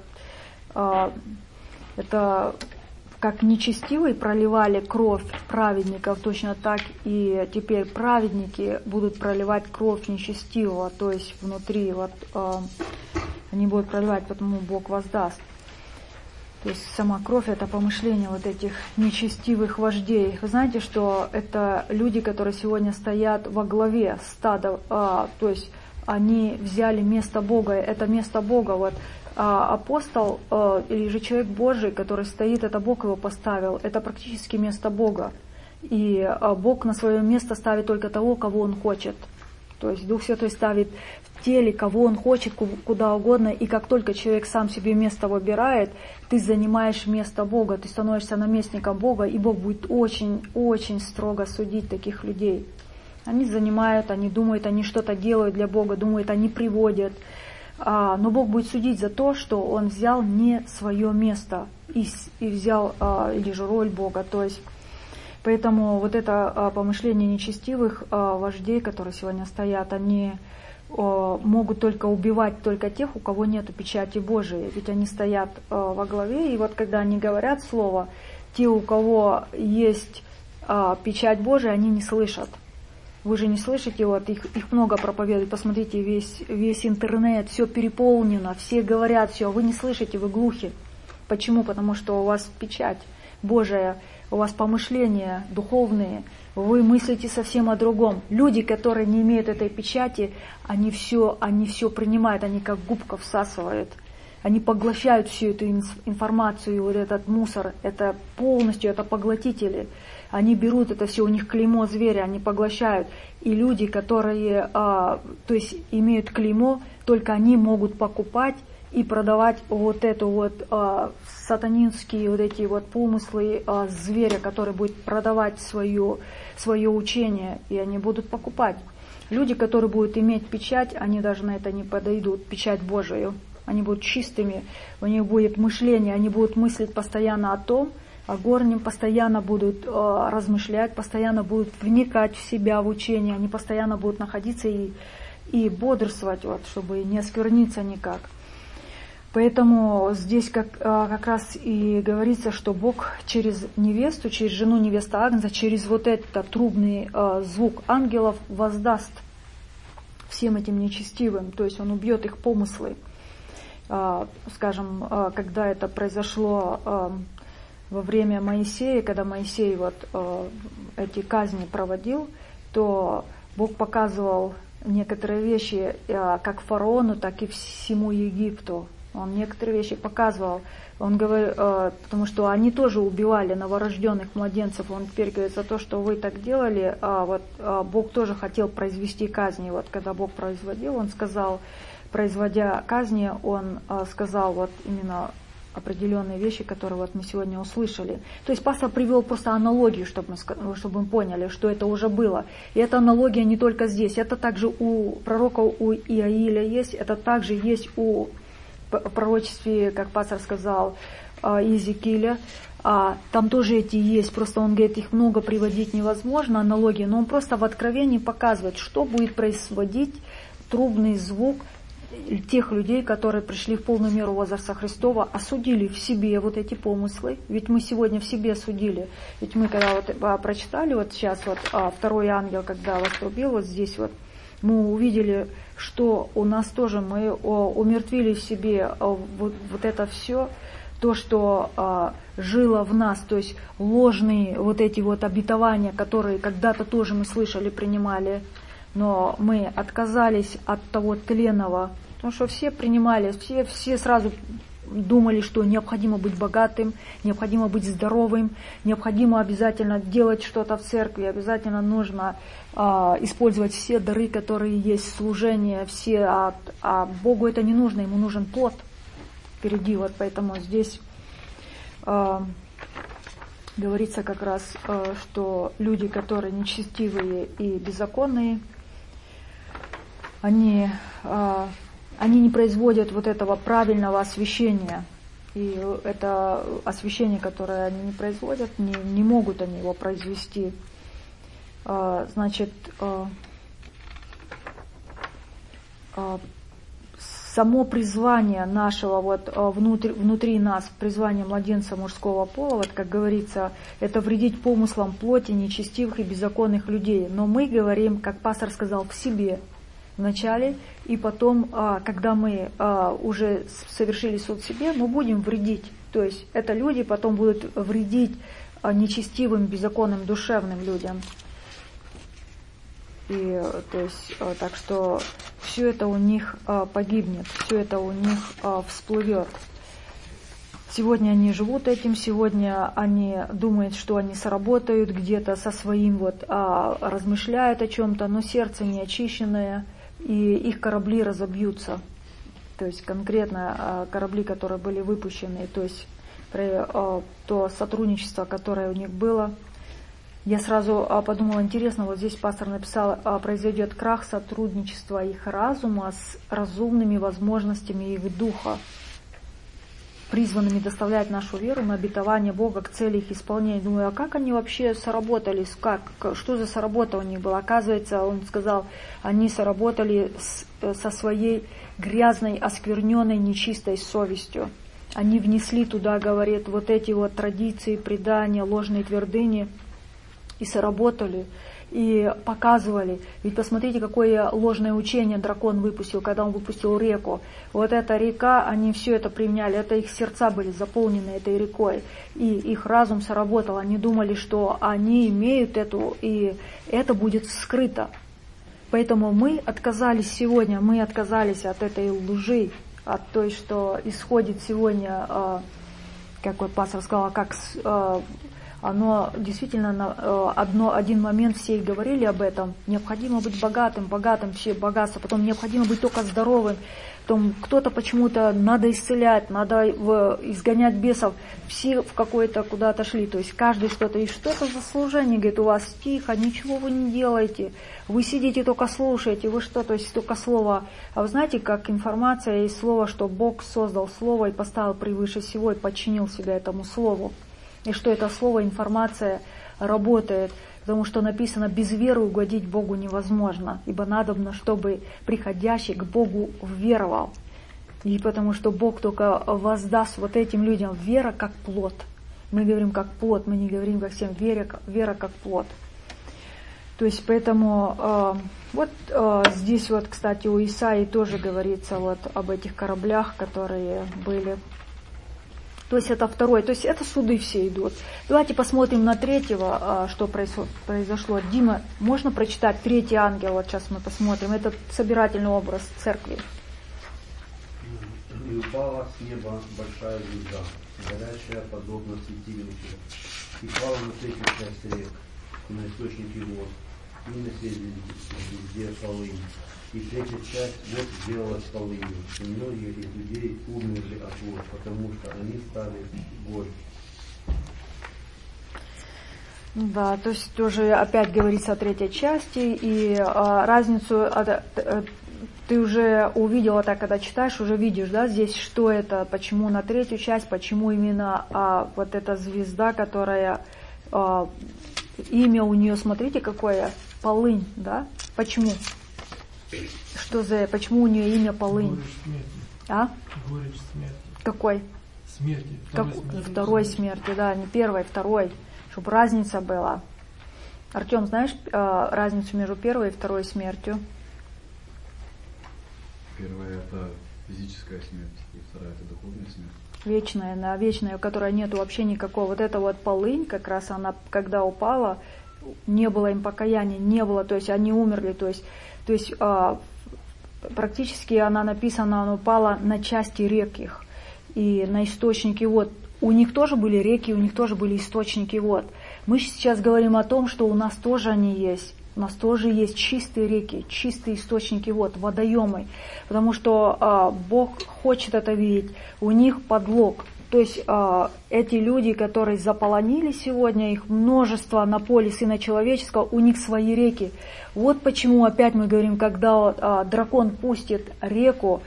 это как нечестивые проливали кровь праведников, точно так и теперь праведники будут проливать кровь нечестивого, то есть внутри, вот они будут проливать, потому Бог воздаст. То есть сама кровь — это помышление вот этих нечестивых вождей. Вы знаете, что это люди, которые сегодня стоят во главе стада, а, то есть они взяли место Бога, это место Бога. Вот а, апостол а, или же человек Божий, который стоит, это Бог его поставил, это практически место Бога. И а, Бог на свое место ставит только того, кого Он хочет. То есть Дух Святой ставит в теле, кого Он хочет, куда угодно, и как только человек сам себе место выбирает, ты занимаешь место Бога, ты становишься наместником Бога, и Бог будет очень-очень строго судить таких людей. Они занимают, они думают, они что-то делают для Бога, думают, они приводят, а, но Бог будет судить за то, что Он взял не свое место и, и взял а, или же роль Бога, то есть. Поэтому вот это а, помышление нечестивых а, вождей, которые сегодня стоят, они а, могут только убивать только тех, у кого нет печати Божией. Ведь они стоят а, во главе, и вот когда они говорят слово, те, у кого есть а, печать Божия, они не слышат. Вы же не слышите, вот их, их много проповедуют, посмотрите, весь, весь интернет, все переполнено, все говорят все, вы не слышите, вы глухи. Почему? Потому что у вас печать Божия, у вас помышления духовные, вы мыслите совсем о другом. Люди, которые не имеют этой печати, они все, они все принимают, они как губка всасывают. Они поглощают всю эту информацию, вот этот мусор, это полностью, это поглотители. Они берут это все, у них клеймо зверя, они поглощают. И люди, которые а, то есть имеют клеймо, только они могут покупать и продавать вот эту вот э, сатанинские вот эти вот помыслы э, зверя, который будет продавать свое, свое учение, и они будут покупать. Люди, которые будут иметь печать, они даже на это не подойдут, печать Божию. Они будут чистыми, у них будет мышление, они будут мыслить постоянно о том, о горнем, постоянно будут э, размышлять, постоянно будут вникать в себя, в учение, они постоянно будут находиться и, и бодрствовать, вот, чтобы не оскверниться никак. Поэтому здесь как, э, как раз и говорится, что Бог через невесту, через жену невесты Агнца, через вот этот трубный э, звук ангелов воздаст всем этим нечестивым, то есть Он убьет их помыслы. Скажем, когда это произошло во время Моисея, когда Моисей вот эти казни проводил, то Бог показывал некоторые вещи как фараону, так и всему Египту. Он некоторые вещи показывал. Он говорил, потому что они тоже убивали новорожденных младенцев. Он теперь говорит, за то, что вы так делали, вот Бог тоже хотел произвести казни. Вот когда Бог производил, Он сказал, производя казни, Он э, сказал вот именно определенные вещи, которые вот мы сегодня услышали. То есть пастор привел просто аналогию, чтобы мы, чтобы мы поняли, что это уже было. И эта аналогия не только здесь, это также у пророка, у Иаиля есть, это также есть у пророчестве, как пастор сказал, Иезекииля. А, там тоже эти есть, просто он говорит, их много приводить невозможно, аналогии, но он просто в Откровении показывает, что будет происходить трубный звук тех людей, которые пришли в полную меру возраста Христова, осудили в себе вот эти помыслы. Ведь мы сегодня в себе судили. Ведь мы когда вот а, прочитали, вот сейчас вот а, второй ангел, когда вострубил, вот здесь вот, мы увидели, что у нас тоже мы о, умертвили в себе а, вот, вот это все, то, что а, жило в нас, то есть ложные вот эти вот обетования, которые когда-то тоже мы слышали, принимали, но мы отказались от того тленного, потому что все принимали, все, все сразу думали, что необходимо быть богатым, необходимо быть здоровым, необходимо обязательно делать что-то в церкви, обязательно нужно а, использовать все дары, которые есть, служение, все, а, а Богу это не нужно, ему нужен плод впереди, вот поэтому здесь а, говорится как раз, а, что люди, которые нечестивые и беззаконные, они, а, они не производят вот этого правильного освящения. И это освящение, которое они не производят, не, не могут они его произвести. А, значит, а, а, само призвание нашего вот внутри, внутри нас, призвание младенца мужского пола, вот как говорится, это вредить помыслам плоти нечестивых и беззаконных людей. Но мы говорим, как пастор сказал, в себе вначале, и потом, когда мы уже совершили суд себе, мы будем вредить. То есть это люди потом будут вредить нечестивым, беззаконным, душевным людям. И, то есть, так что все это у них погибнет, все это у них всплывет. Сегодня они живут этим, сегодня они думают, что они сработают где-то со своим, вот, размышляют о чем-то, но сердце не очищенное, и их корабли разобьются. То есть конкретно корабли, которые были выпущены, то есть то сотрудничество, которое у них было. Я сразу подумала, интересно, вот здесь пастор написал, произойдет крах сотрудничества их разума с разумными возможностями их духа, призванными доставлять нашу веру на обетование Бога к цели их исполнения. Думаю, а как они вообще сработались? Как? Что за соработа у них была? Оказывается, он сказал, они сработали с, со своей грязной, оскверненной, нечистой совестью. Они внесли туда, говорит, вот эти вот традиции, предания, ложные твердыни, и сработали, и показывали. Ведь посмотрите, какое ложное учение дракон выпустил, когда он выпустил реку. Вот эта река, они все это применяли, это их сердца были заполнены этой рекой, и их разум сработал. Они думали, что они имеют эту, и это будет скрыто. Поэтому мы отказались сегодня, мы отказались от этой лжи, от той, что исходит сегодня, как вот пастор сказал, как оно действительно одно, один момент все и говорили об этом. Необходимо быть богатым, богатым, все богатство, потом необходимо быть только здоровым. Потом кто-то почему-то надо исцелять, надо изгонять бесов. Все в какое-то куда-то шли. То есть каждый что-то. И что это за служение? Говорит, у вас тихо, ничего вы не делаете. Вы сидите, только слушаете. Вы что? То есть только слово. А вы знаете, как информация есть слово, что Бог создал слово и поставил превыше всего и подчинил себя этому слову. И что это слово, информация работает. Потому что написано, без веры угодить Богу невозможно, ибо надобно, чтобы приходящий к Богу веровал. И потому что Бог только воздаст вот этим людям вера как плод. Мы говорим как плод, мы не говорим как всем вера, вера как плод. То есть поэтому э, вот э, здесь вот, кстати, у Исаии тоже говорится вот об этих кораблях, которые были. То есть это второе, то есть это суды все идут. Давайте посмотрим на третьего, что произошло. Дима, можно прочитать третий ангел? Вот сейчас мы посмотрим. Это собирательный образ церкви. И упала с неба большая звезда, горящая подобно светильнику, и пала на третью часть рек, на источники вод, и на звезде полынь. И третья часть вот сделалась полынью, и многие из людей умерли от вод, потому что они стали горькими. Да, то есть тоже опять говорится о третьей части, и а, разницу а, а, ты уже увидела, так когда читаешь, уже видишь, да, здесь что это, почему на третью часть, почему именно а, вот эта звезда, которая, а, имя у нее, смотрите, какое, полынь, да, почему? Что за, почему у нее имя полынь? Горечь смерти. А? Горечь смерти. Какой? Смерти. Второй, как, смерти. второй смерти, да, не первой, второй, чтобы разница была. Артем, знаешь э, разницу между первой и второй смертью? Первая это физическая смерть, и вторая это духовная смерть. Вечная, да, вечная, у которой нету вообще никакого. Вот эта вот полынь, как раз она, когда упала, не было им покаяния, не было, то есть они умерли, то есть То есть э, практически она написана, она упала на части рек их и на источники вод. У них тоже были реки, у них тоже были источники вод. Мы сейчас говорим о том, что у нас тоже они есть. У нас тоже есть чистые реки, чистые источники вод, водоемы. Потому что э, Бог хочет это видеть. У них подлог. То есть э, эти люди, которые заполонили сегодня, их множество на поле Сына Человеческого, у них свои реки. Вот почему опять мы говорим, когда э, дракон пустит реку,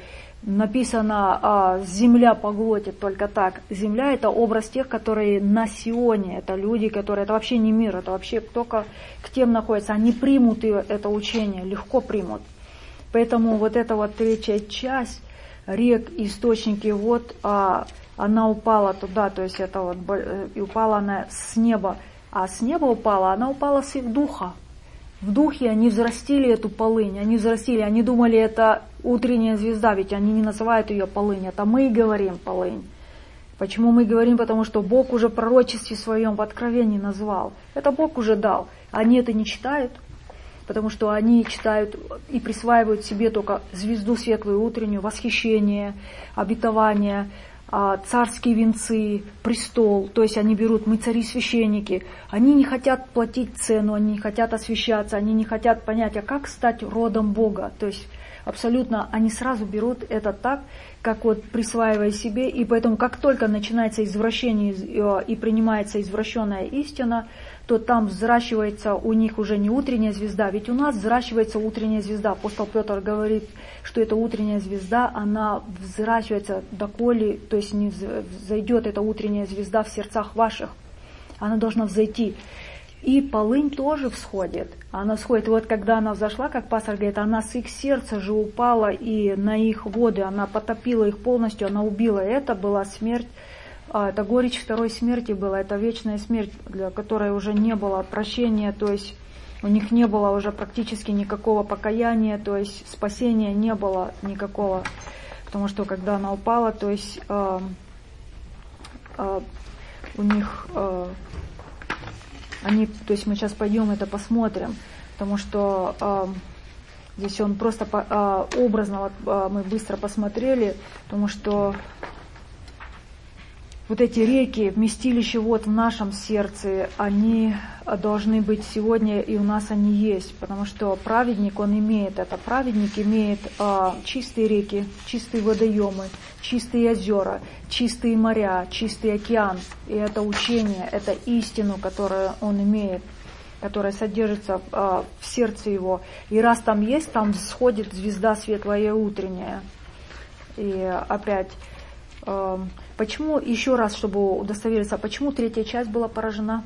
написано э, «земля поглотит», только так. Земля — это образ тех, которые на Сионе, это люди, которые, это вообще не мир, это вообще только к тем находятся. Они примут это учение, легко примут. Поэтому вот эта вот третья часть рек, источники вод, э, она упала туда, то есть это вот, и упала она с неба. А с неба упала, она упала с их духа. В духе они взрастили эту полынь, они взрастили, они думали, это утренняя звезда, ведь они не называют ее полынь, это мы говорим полынь. Почему мы говорим? Потому что Бог уже в пророчестве своем, в откровении назвал. Это Бог уже дал. Они это не читают, потому что они читают и присваивают себе только звезду светлую утреннюю, восхищение, обетование, царские венцы, престол, то есть они берут, мы цари-священники, они не хотят платить цену, они не хотят освящаться, они не хотят понять, а как стать родом Бога, то есть абсолютно они сразу берут это так, как вот присваивая себе, и поэтому как только начинается извращение и принимается извращенная истина, то там взращивается у них уже не утренняя звезда, ведь у нас взращивается утренняя звезда. Апостол Петр говорит, что эта утренняя звезда, она взращивается доколе, то есть не взойдет эта утренняя звезда в сердцах ваших, она должна взойти. И полынь тоже всходит, она всходит. И вот когда она взошла, как пастор говорит, она с их сердца же упала и на их воды, она потопила их полностью, она убила. Это была смерть. Это горечь второй смерти была, это вечная смерть, для которой уже не было прощения, то есть у них не было уже практически никакого покаяния, то есть спасения не было никакого, потому что когда она упала, то есть э, э, у них, э, они, то есть мы сейчас пойдем это посмотрим, потому что э, здесь он просто э, образно, вот, э, мы быстро посмотрели, потому что вот эти реки, вместилища вот в нашем сердце, они должны быть сегодня, и у нас они есть, потому что праведник, он имеет это. Праведник имеет а, чистые реки, чистые водоемы, чистые озера, чистые моря, чистый океан. И это учение, это истину, которую он имеет, которая содержится а, в сердце его. И раз там есть, там всходит звезда светлая и утренняя. И опять... А, почему, еще раз, чтобы удостовериться, почему третья часть была поражена?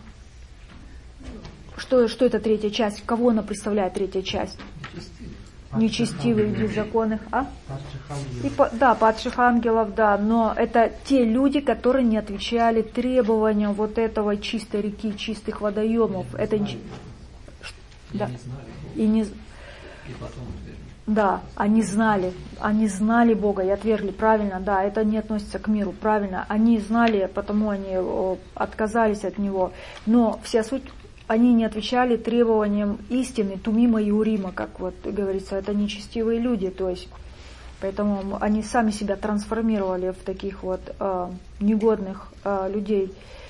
Что, что это третья часть? Кого она представляет, третья часть? Нечестивых, беззаконных. А? И, да, падших ангелов, да. Но это те люди, которые не отвечали требованиям вот этого чистой реки, чистых водоемов. И это не да. не знали И не... И потом отвергли. Да, они знали, они знали Бога и отвергли, правильно, да, это не относится к миру, правильно, они знали, потому они о, отказались от Него, но вся суть, они не отвечали требованиям истины, Тумима и Урима, как вот говорится, это нечестивые люди, то есть, поэтому они сами себя трансформировали в таких вот э, негодных э, людей,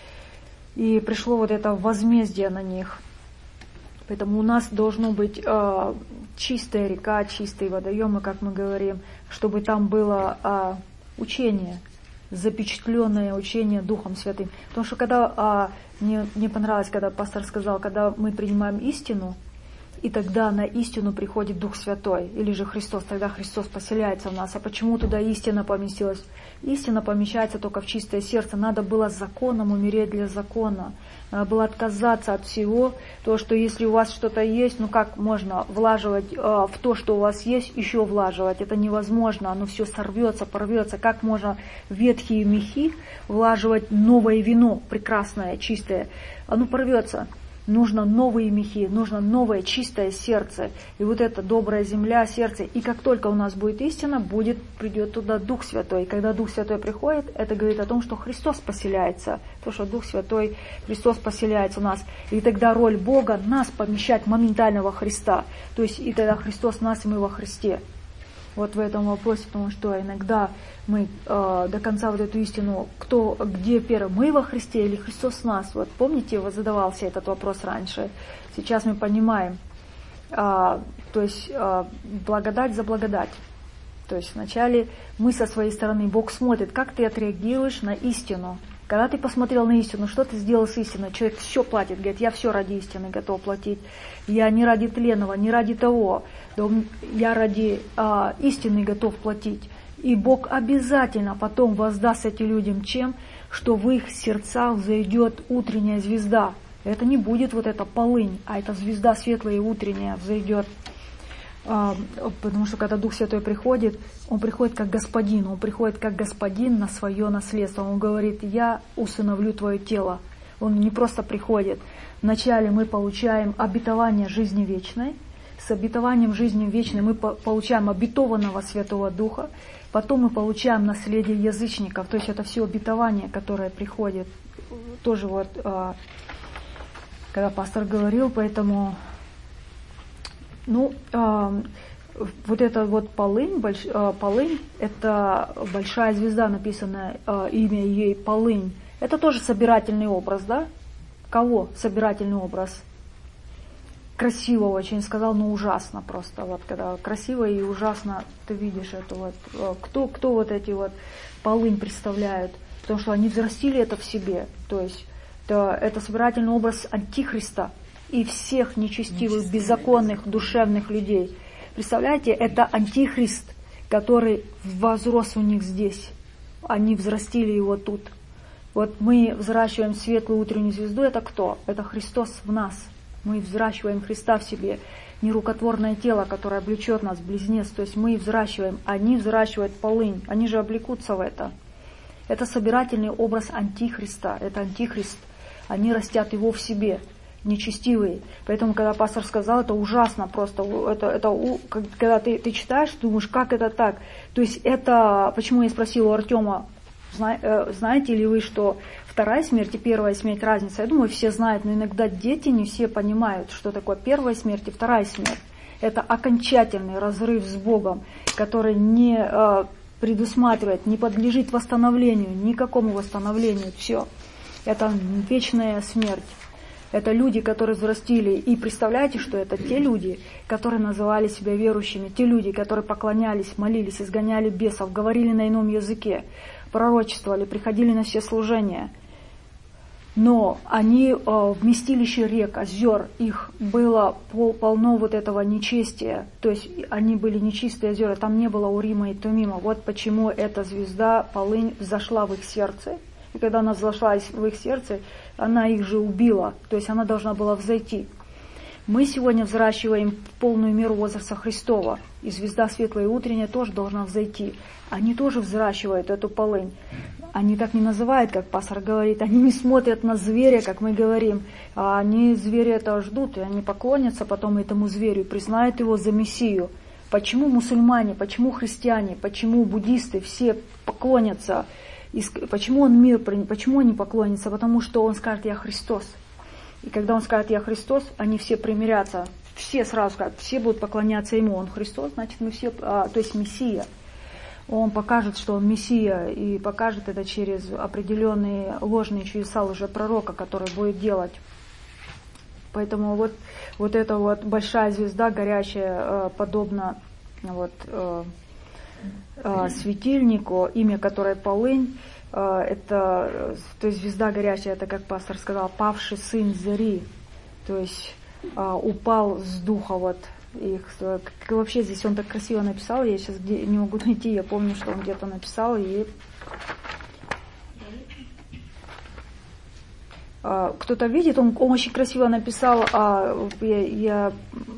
и пришло вот это возмездие на них. Поэтому у нас должно быть э, чистая река, чистые водоемы, как мы говорим, чтобы там было э, учение, запечатленное учение Духом Святым. Потому что когда э, мне, мне понравилось, когда пастор сказал, когда мы принимаем истину, и тогда на истину приходит Дух Святой, или же Христос, тогда Христос поселяется в нас. А почему туда истина поместилась? Истина помещается только в чистое сердце. Надо было законом умереть для закона. Надо было отказаться от всего. То, что если у вас что-то есть, ну как можно влаживать э, в то, что у вас есть, еще влаживать? Это невозможно, оно все сорвется, порвется. Как можно в ветхие мехи влаживать новое вино, прекрасное, чистое? Оно порвется. Нужно новые мехи, нужно новое чистое сердце. И вот эта добрая земля, сердце. И как только у нас будет истина, будет, придет туда Дух Святой. И когда Дух Святой приходит, это говорит о том, что Христос поселяется. То, что Дух Святой, Христос поселяется у нас. И тогда роль Бога нас помещать моментально во Христа. То есть и тогда Христос нас, и мы во Христе. Вот в этом вопросе, потому что иногда мы э, до конца вот эту истину, кто, где первый, мы во Христе или Христос в нас. Вот помните, вот задавался этот вопрос раньше. Сейчас мы понимаем, э, то есть э, благодать за благодать. То есть вначале мы со своей стороны, Бог смотрит, как ты отреагируешь на истину. Когда ты посмотрел на истину, что ты сделал с истиной? Человек все платит, говорит, я все ради истины готов платить. Я не ради тленного, не ради того. Я ради а, истины готов платить. И Бог обязательно потом воздаст этим людям чем? Что в их сердцах взойдет утренняя звезда. Это не будет вот эта полынь, а эта звезда светлая и утренняя взойдет. Потому что когда Дух Святой приходит, Он приходит как Господин, Он приходит как Господин на свое наследство. Он говорит, я усыновлю твое тело. Он не просто приходит. Вначале мы получаем обетование жизни вечной. С обетованием жизни вечной мы получаем обетованного Святого Духа. Потом мы получаем наследие язычников. То есть это все обетование, которое приходит. Тоже вот, когда пастор говорил, поэтому... Ну, э, вот эта вот полынь, больш, э, полынь, это большая звезда, написанное э, имя ей полынь. Это тоже собирательный образ, да? Кого собирательный образ? Красиво очень, сказал, но ужасно просто. Вот когда красиво и ужасно ты видишь это вот. Э, кто, кто вот эти вот полынь представляют? Потому что они взрастили это в себе. То есть это, это собирательный образ Антихриста и всех нечестивых, беззаконных, душевных людей. Представляете, это Антихрист, который возрос у них здесь. Они взрастили его тут. Вот мы взращиваем светлую утреннюю звезду. Это кто? Это Христос в нас. Мы взращиваем Христа в себе. Нерукотворное тело, которое облечет нас, близнец. То есть мы взращиваем, они взращивают полынь. Они же облекутся в это. Это собирательный образ Антихриста. Это Антихрист. Они растят его в себе. Нечестивые. Поэтому, когда пастор сказал, это ужасно просто. Это, это, когда ты, ты читаешь, думаешь, как это так? То есть это, почему я спросила у Артема, знаете ли вы, что вторая смерть и первая смерть разница? Я думаю, все знают, но иногда дети не все понимают, что такое первая смерть и вторая смерть. Это окончательный разрыв с Богом, который не, предусматривает, не подлежит восстановлению, никакому восстановлению. Все. Это вечная смерть. Это люди, которые взрастили. И представляете, что это те люди, которые называли себя верующими, те люди, которые поклонялись, молились, изгоняли бесов, говорили на ином языке, пророчествовали, приходили на все служения. Но они э, в вместилище рек, озер, их было пол, полно вот этого нечестия. То есть они были нечистые озера, там не было Урима и Тумима. Вот почему эта звезда, полынь, взошла в их сердце. И когда она взошла в их сердце, она их же убила. То есть она должна была взойти. Мы сегодня взращиваем в полную меру возраста Христова. И звезда светлая и утренняя тоже должна взойти. Они тоже взращивают эту полынь. Они так не называют, как пастор говорит. Они не смотрят на зверя, как мы говорим. А они зверя это ждут, и они поклонятся потом этому зверю, признают его за Мессию. Почему мусульмане, почему христиане, почему буддисты все поклонятся? Почему он мир, почему они поклонятся? Потому что он скажет: «Я Христос». И когда он скажет: «Я Христос», они все примирятся. Все сразу скажут, все будут поклоняться ему. Он Христос, значит мы все, а, то есть Мессия. Он покажет, что он Мессия, и покажет это через определенные ложные чудеса лжепророка, который будет делать. Поэтому вот, вот эта вот большая звезда, горящая, подобно вот, светильнику, имя которой полынь, это, то есть звезда горящая, это, как пастор сказал, павший сын Зари, то есть упал с духа вот. Их, как вообще здесь он так красиво написал, я сейчас где, не могу найти, я помню, что он где-то написал. И а, кто-то видит, он, он очень красиво написал, а, я, я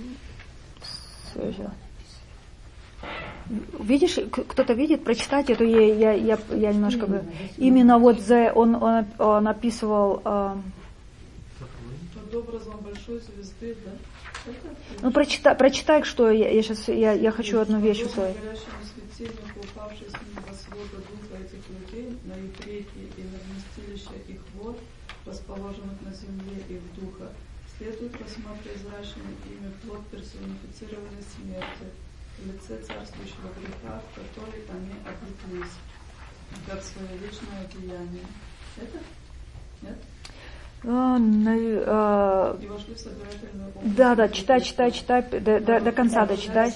видишь, кто-то видит, прочитать эту, я, я, я, я немножко бы, именно вот за, он, он, он описывал а, под образом большой звезды, да? Ну, прочитай, прочитай, что я, я сейчас, я, я хочу одну вещь усвоить. Горящему светильнику, упавший с небосвода духа этих людей, на их реки и на вместилище их вод, расположенных на земле и в духа, следует рассматривать зрачное имя плод персонифицированной смерти, в лице царствующего греха, в который они облеклись, как свое вечное деяние. Это? Нет? А, на, а, да, да, читай, читай, читай, до, до, до конца дочитай.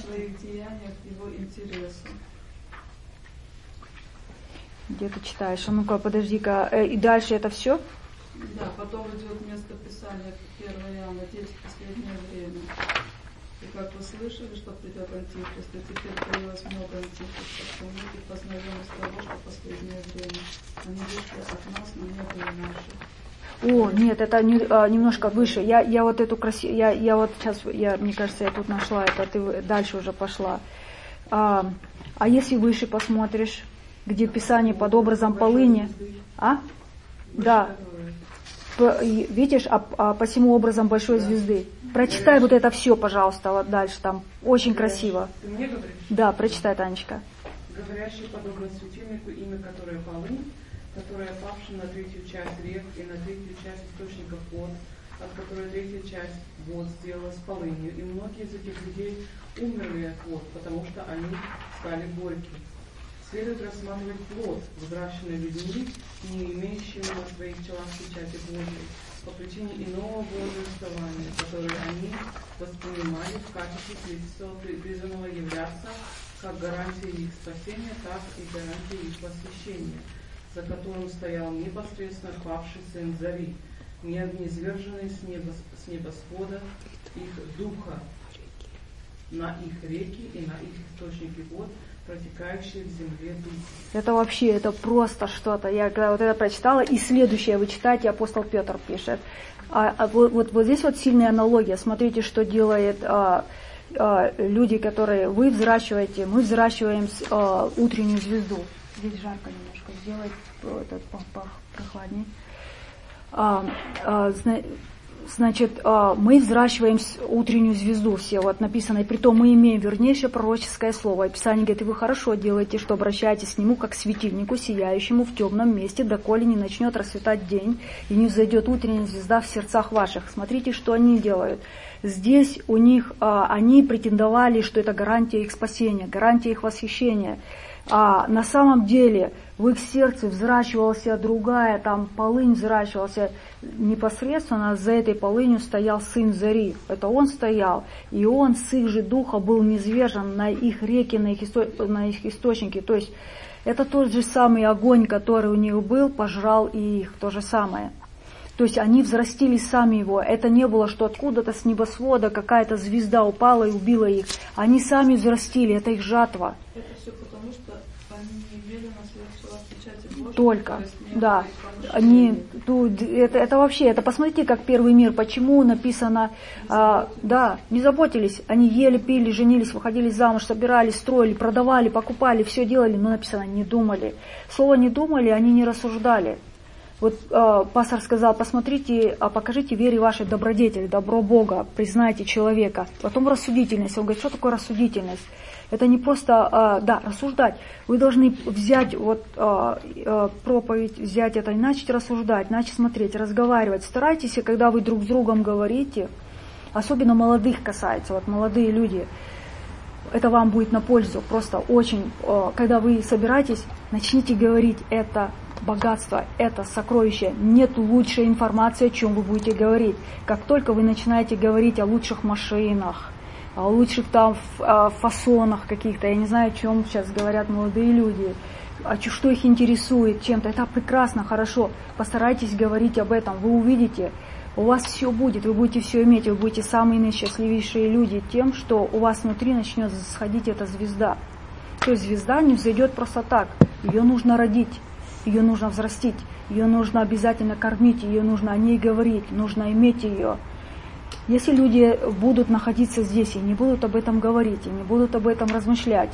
Где ты читаешь? А ну-ка, подожди-ка. Э, и дальше это все? Да, потом идет место Писания первое Иоанна, дети в последнее время. И как вы слышали, что придет Антихрист, и теперь появилось много антихристов, что многих познаем из того, что в последнее время. Они вышли от нас, но не были наши. О, нет, это не, а, немножко выше. Я, я вот эту красивую, я, я вот сейчас, я, мне кажется, я тут нашла это, ты дальше уже пошла. А, а если выше посмотришь, где Писание под образом полыни, а? Да. По, видишь, а, а по всему образом большой звезды. Прочитай вот это все, пожалуйста, вот дальше там. Очень красиво. Ты мне говоришь? Да, прочитай, Танечка. Говорящий подобно светильнику, имя которое полынь, которая павшая на третью часть рек и на третью часть источников вод, от которой третья часть вод сделалась полынью, и многие из этих людей умерли от вод, потому что они стали горькими. Следует рассматривать плод, взращенный людьми, не имеющими на своих телах печати Божьей, по причине иного возрастования, которое они воспринимали в качестве свидетельства призванного являться как гарантия их спасения, так и гарантия их восхищения, за которым стоял непосредственно павший сын Зари, не низверженный с, небо, с небосвода их духа, на их реки и на их источники вод, протекающие в земле дух. Это вообще, это просто что-то. Я когда вот это прочитала, и следующее вы читаете, апостол Петр пишет. А, а вот, вот, вот здесь вот сильная аналогия. Смотрите, что делает а, а, люди, которые вы взращиваете, мы взращиваем а, утреннюю звезду. Здесь жарко немножко, сделать этот прохладнее. А, а, Значит, мы взращиваем утреннюю звезду все, вот написано, и притом мы имеем вернейшее пророческое слово. И Писание говорит: и вы хорошо делаете, что обращаетесь к нему, как к светильнику, сияющему в темном месте, доколе не начнет расцветать день, и не взойдет утренняя звезда в сердцах ваших. Смотрите, что они делают. Здесь у них, они претендовали, что это гарантия их спасения, гарантия их восхищения. А на самом деле в их сердце взращивалась другая, там полынь взращивался непосредственно, за этой полынью стоял сын Зари. Это он стоял, и он с их же духа был низвержен на их реки, на их, исто... на их источники. То есть это тот же самый огонь, который у них был, пожрал и их, то же самое. То есть они взрастили сами его. Это не было, что откуда-то с небосвода какая-то звезда упала и убила их. Они сами взрастили, это их жатва. Это все потому, что они не имели наследство от печати Божьей. Только, да. Они, тут, это, это вообще, это посмотрите, как первый мир, почему написано, а, да, не заботились, они ели, пили, женились, выходили замуж, собирались, строили, продавали, покупали, все делали, но написано, не думали. Слово не думали, они не рассуждали. Вот э, пастор сказал, посмотрите, а покажите вере вашей добродетель, добро Бога, признайте человека. Потом рассудительность. Он говорит, что такое рассудительность? Это не просто, э, да, рассуждать. Вы должны взять вот э, э, проповедь, взять это и начать рассуждать, начать смотреть, разговаривать. Старайтесь, когда вы друг с другом говорите, особенно молодых касается, вот молодые люди, это вам будет на пользу. Просто очень, э, когда вы собираетесь, начните говорить это. Богатство – это сокровище. Нет лучшей информации, о чем вы будете говорить. Как только вы начинаете говорить о лучших машинах, о лучших там фасонах каких-то, я не знаю, о чем сейчас говорят молодые люди, что их интересует чем-то, это прекрасно, хорошо. Постарайтесь говорить об этом, вы увидите, у вас все будет, вы будете все иметь, вы будете самые наисчастливейшие люди тем, что у вас внутри начнет сходить эта звезда. То есть звезда не взойдет просто так, ее нужно родить. Ее нужно взрастить, ее нужно обязательно кормить, ее нужно о ней говорить, нужно иметь ее. Если люди будут находиться здесь и не будут об этом говорить, и не будут об этом размышлять,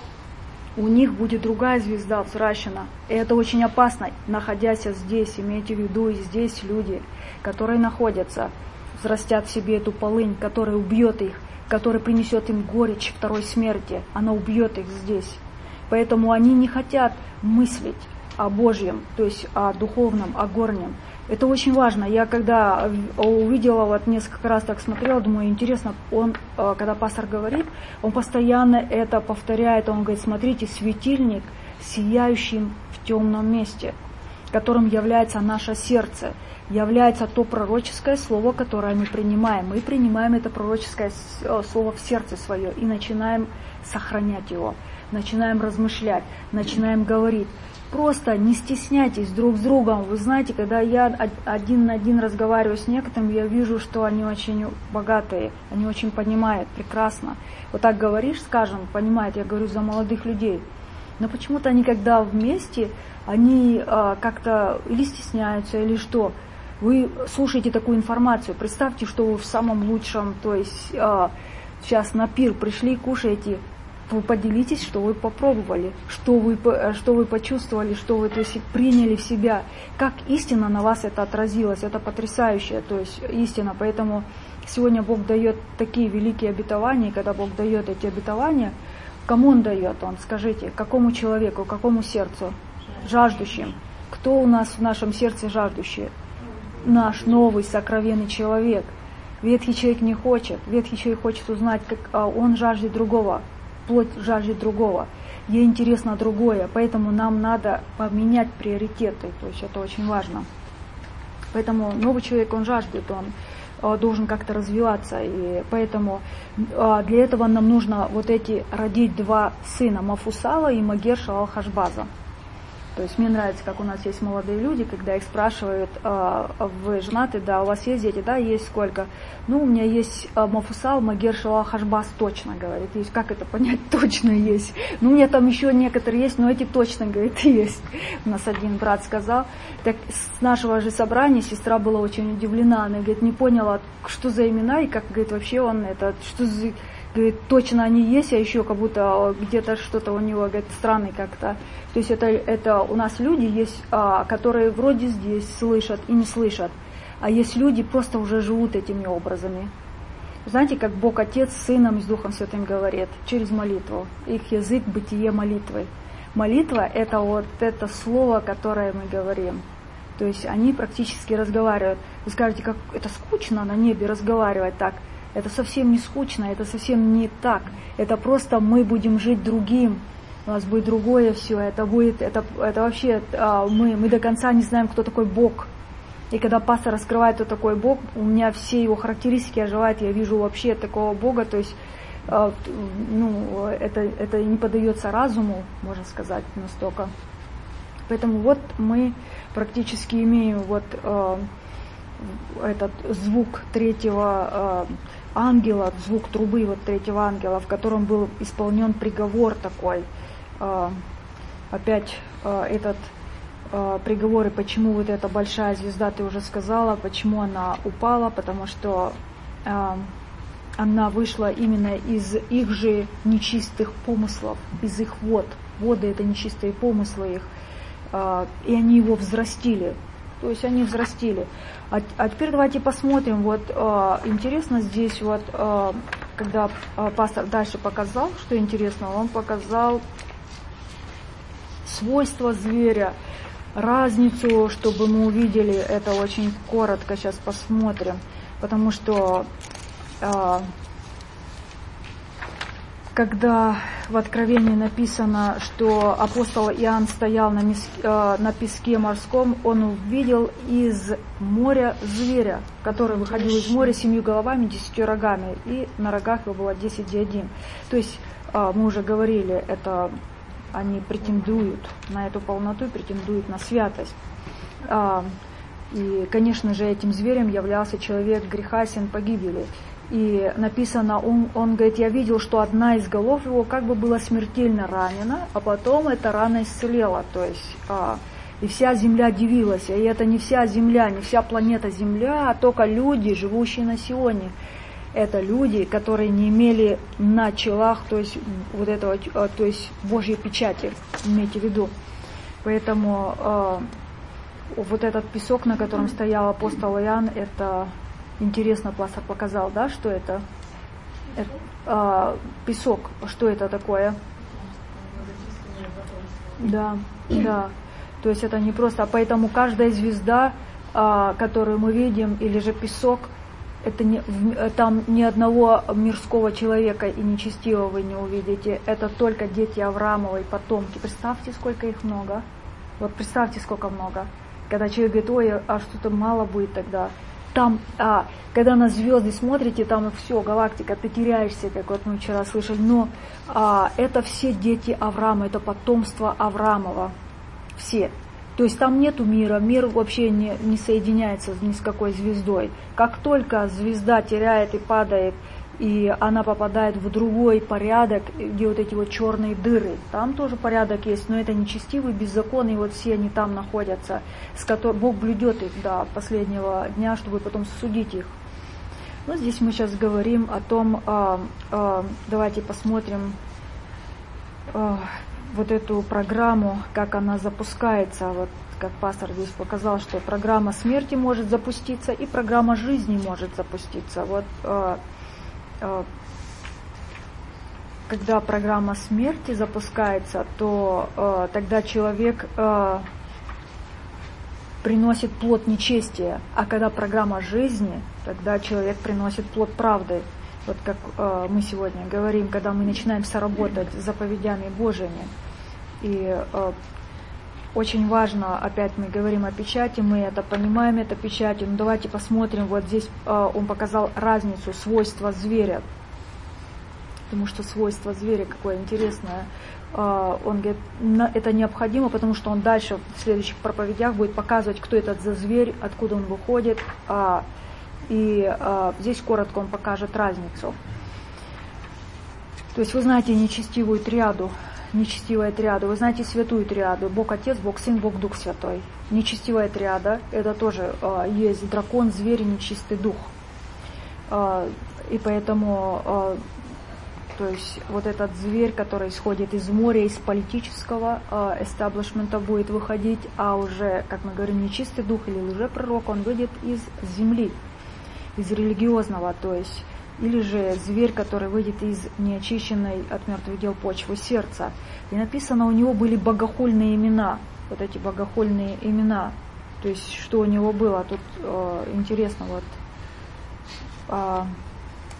у них будет другая звезда взращена. И это очень опасно, находясь здесь, имейте в виду, и здесь люди, которые находятся, взрастят в себе эту полынь, которая убьет их, которая принесет им горечь второй смерти, она убьет их здесь. Поэтому они не хотят мыслить о Божьем, то есть о духовном, о горнем. Это очень важно. Я когда увидела, вот несколько раз так смотрела, думаю, интересно, он, когда пастор говорит, он постоянно это повторяет, он говорит, смотрите, светильник, сияющим в темном месте, которым является наше сердце, является то пророческое слово, которое мы принимаем. Мы принимаем это пророческое слово в сердце свое и начинаем сохранять его, начинаем размышлять, начинаем говорить. Просто не стесняйтесь друг с другом. Вы знаете, когда я один на один разговариваю с некоторыми, я вижу, что они очень богатые, они очень понимают, прекрасно. Вот так говоришь, скажем, понимают, я говорю за молодых людей. Но почему-то они, когда вместе, они а, как-то или стесняются, или что. Вы слушаете такую информацию, представьте, что вы в самом лучшем, то есть а, сейчас на пир пришли, кушаете. Вы поделитесь, что вы попробовали, что вы, что вы почувствовали, что вы, то есть, приняли в себя, как истина на вас это отразилось, это потрясающе, то есть истина. Поэтому сегодня Бог дает такие великие обетования, и когда Бог дает эти обетования, кому Он дает, Он, скажите, какому человеку, какому сердцу? Жаждущим. Кто у нас в нашем сердце жаждущий? Наш новый сокровенный человек. Ветхий человек не хочет, ветхий человек хочет узнать, как а он жаждет другого. Плоть жаждет другого, ей интересно другое, поэтому нам надо поменять приоритеты, то есть это очень важно. Поэтому новый человек, он жаждет, он должен как-то развиваться, и поэтому для этого нам нужно вот эти родить два сына, Мафусала и Магер-Шалал-Хашбаза. То есть мне нравится, как у нас есть молодые люди, когда их спрашивают, вы женаты, да, у вас есть дети, да, есть сколько? Ну, у меня есть Мафусал, Магер-Шалал-Хашбаз, точно, говорит, есть. Как это понять, точно есть? Ну, у меня там еще некоторые есть, но эти точно, говорит, есть. У нас один брат сказал, так с нашего же собрания сестра была очень удивлена, она, говорит, не поняла, что за имена, и как, говорит, вообще он, это, что за... Говорит, точно они есть, а еще как будто где-то что-то у него, говорит, странный как-то. То есть это, это у нас люди есть, а, которые вроде здесь слышат и не слышат, а есть люди, просто уже живут этими образами. Знаете, как Бог Отец с Сыном и с Духом Святым говорит, через молитву. Их язык — бытие молитвы. Молитва — это вот это слово, которое мы говорим. То есть они практически разговаривают. Вы скажете, как это скучно на небе разговаривать так. Это совсем не скучно, это совсем не так. Это просто мы будем жить другим, у нас будет другое все, это будет, это, это вообще, мы, мы до конца не знаем, кто такой Бог. И когда пастор раскрывает, кто такой Бог, у меня все его характеристики оживают, я вижу вообще такого Бога, то есть ну, это, это не поддается разуму, можно сказать, настолько. Поэтому вот мы практически имеем вот э, этот звук третьего э, ангела, звук трубы вот третьего ангела, в котором был исполнен приговор такой. Э, опять э, этот э, приговор, и почему вот эта большая звезда, ты уже сказала, почему она упала, потому что э, она вышла именно из их же нечистых помыслов, из их вод. Воды — это нечистые помыслы их. И они его взрастили. То есть они взрастили. А, а теперь давайте посмотрим. Вот интересно здесь, вот, когда пастор дальше показал, что интересно, он показал свойства зверя, разницу, чтобы мы увидели это очень коротко. Сейчас посмотрим. Потому что когда в Откровении написано, что апостол Иоанн стоял на, мис, на песке морском, он увидел из моря зверя, который выходил из моря семью головами, десятью рогами, и на рогах его было десять диадим. То есть мы уже говорили, это они претендуют на эту полноту, претендуют на святость. И, конечно же, этим зверем являлся человек греха, сын погибели. И написано, он, он говорит, я видел, что одна из голов его как бы была смертельно ранена, а потом эта рана исцелела. То есть, а, и вся земля дивилась. И это не вся земля, не вся планета Земля, а только люди, живущие на Сионе. Это люди, которые не имели на челах, то есть вот этого, то есть Божьей печати, имейте в виду. Поэтому а, вот этот песок, на котором стоял апостол Иоанн, это... Интересно, пастор показал, да, что это? это а, песок, что это такое? Да, да. То есть это не просто. Поэтому каждая звезда, а, которую мы видим, или же песок, это не, там ни одного мирского человека и нечестивого вы не увидите. Это только дети Авраамовой потомки. Представьте, сколько их много. Вот представьте, сколько много. Когда человек говорит, ой, а что-то мало будет тогда. Там, а, когда на звезды смотрите, там все, галактика, ты теряешься, как вот мы вчера слышали, но а, это все дети Авраама, это потомство Авраамова, все. То есть там нету мира, мир вообще не, не соединяется ни с какой звездой. Как только звезда теряет и падает, и она попадает в другой порядок, где вот эти вот черные дыры, там тоже порядок есть, но это нечестивый, беззаконный, вот все они там находятся, с которым Бог блюдет их до последнего дня, чтобы потом судить их. Ну, здесь мы сейчас говорим о том, а, а, давайте посмотрим а, вот эту программу, как она запускается, вот как пастор здесь показал, что программа смерти может запуститься и программа жизни может запуститься. Вот а, когда программа смерти запускается, то э, тогда человек э, приносит плод нечестия, а когда программа жизни, тогда человек приносит плод правды. Вот как э, мы сегодня говорим, когда мы начинаем соработать с заповедями Божьими. И э, очень важно, опять мы говорим о печати, мы это понимаем, это печать. Но давайте посмотрим, вот здесь э, он показал разницу, свойства зверя. Потому что свойство зверя какое интересное. Э, он говорит, это необходимо, потому что он дальше в следующих проповедях будет показывать, кто этот за зверь, откуда он выходит. Э, и э, здесь коротко он покажет разницу. То есть вы знаете нечестивую триаду. Нечестивая триада. Вы знаете святую триаду. Бог Отец, Бог Сын, Бог Дух Святой. Нечестивая триада, это тоже э, есть дракон, зверь и нечистый дух. Э, и поэтому, э, то есть вот этот зверь, который исходит из моря, из политического э, эстаблишмента будет выходить, а уже, как мы говорим, нечистый дух или лжепророк, он выйдет из земли, из религиозного, то есть или же зверь, который выйдет из неочищенной от мертвых дел почвы сердца. И написано, у него были богохульные имена, вот эти богохульные имена. То есть, что у него было, тут э, интересно, вот, э,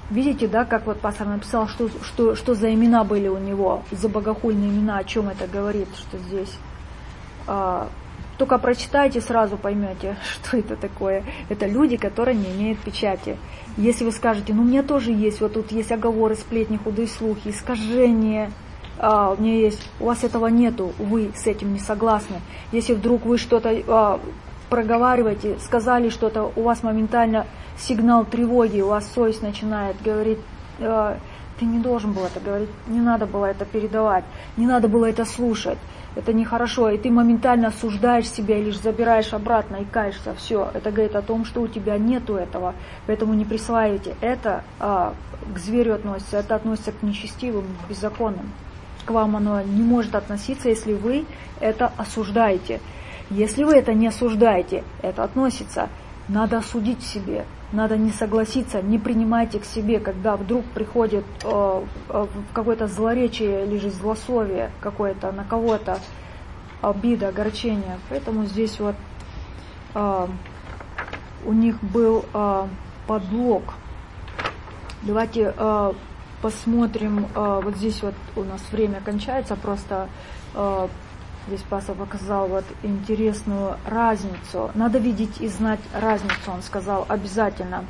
Видите, да, как вот пастор написал, что, что, что за имена были у него, за богохульные имена, о чем это говорит, что здесь. А, только прочитайте, сразу поймете, что это такое. Это люди, которые не имеют печати. Если вы скажете, ну у меня тоже есть, вот тут есть оговоры, сплетни, худые слухи, искажения, а, у меня есть, у вас этого нету, вы с этим не согласны. Если вдруг вы что-то а, проговариваете, сказали что-то, у вас моментально сигнал тревоги, у вас совесть начинает говорить, э, ты не должен был это говорить, не надо было это передавать, не надо было это слушать, это нехорошо, и ты моментально осуждаешь себя и лишь забираешь обратно и каешься, все, это говорит о том, что у тебя нету этого, поэтому не присваивайте, это э, к зверю относится, это относится к нечестивым, к беззаконным, к вам оно не может относиться, если вы это осуждаете. Если вы это не осуждаете, это относится, надо осудить в себе, надо не согласиться, не принимайте к себе, когда вдруг приходит э, э, какое-то злоречие или же злословие какое-то на кого-то, обида, огорчение. Поэтому здесь вот э, у них был э, подлог. Давайте э, посмотрим, э, вот здесь вот у нас время кончается, просто э, здесь пастор показал вот интересную разницу. Надо видеть и знать разницу, он сказал, обязательно.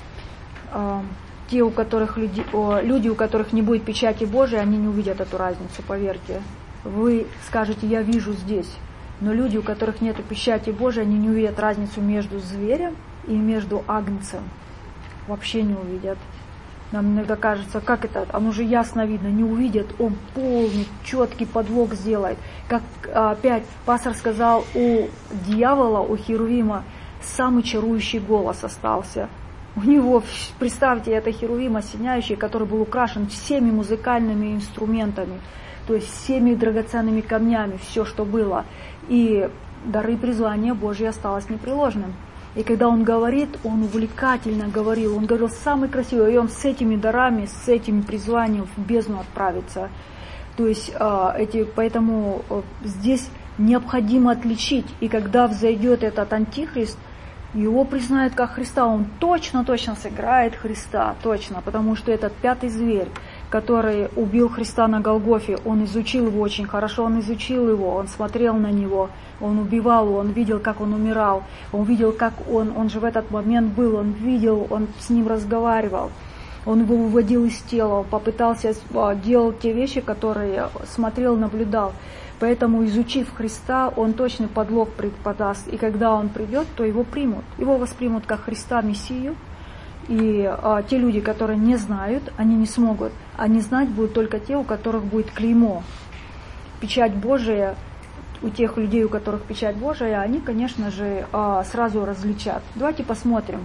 Те, у которых люди, люди, у которых не будет печати Божией, они не увидят эту разницу, поверьте. Вы скажете, я вижу здесь. Но люди, у которых нет печати Божией, они не увидят разницу между зверем и между агнцем. Вообще не увидят. Нам иногда кажется, как это, оно же ясно видно, не увидят, он полный, четкий подлог сделает. Как опять пастор сказал, у дьявола, у Херувима самый чарующий голос остался. У него, представьте, это Херувим осеняющий, который был украшен всеми музыкальными инструментами, то есть всеми драгоценными камнями, все, что было. И дары призвания Божьи осталось непреложным. И когда он говорит, он увлекательно говорил, он говорил самый красивый, и он с этими дарами, с этим призванием в бездну отправится. То есть эти, поэтому здесь необходимо отличить, и когда взойдет этот антихрист, его признают как Христа, он точно-точно сыграет Христа, точно, потому что этот пятый зверь, который убил Христа на Голгофе, он изучил его очень хорошо, он изучил его, он смотрел на него, он убивал его, он видел, как он умирал, он видел, как он, он же в этот момент был, он видел, он с ним разговаривал, он его выводил из тела, он попытался делать те вещи, которые смотрел, наблюдал. Поэтому, изучив Христа, он точный подлог преподаст, и когда он придет, то его примут, его воспримут как Христа, Мессию. И а, те люди, которые не знают, они не смогут. А не знать будут только те, у которых будет клеймо. Печать Божия, у тех людей, у которых печать Божия, они, конечно же, а, сразу различат. Давайте посмотрим,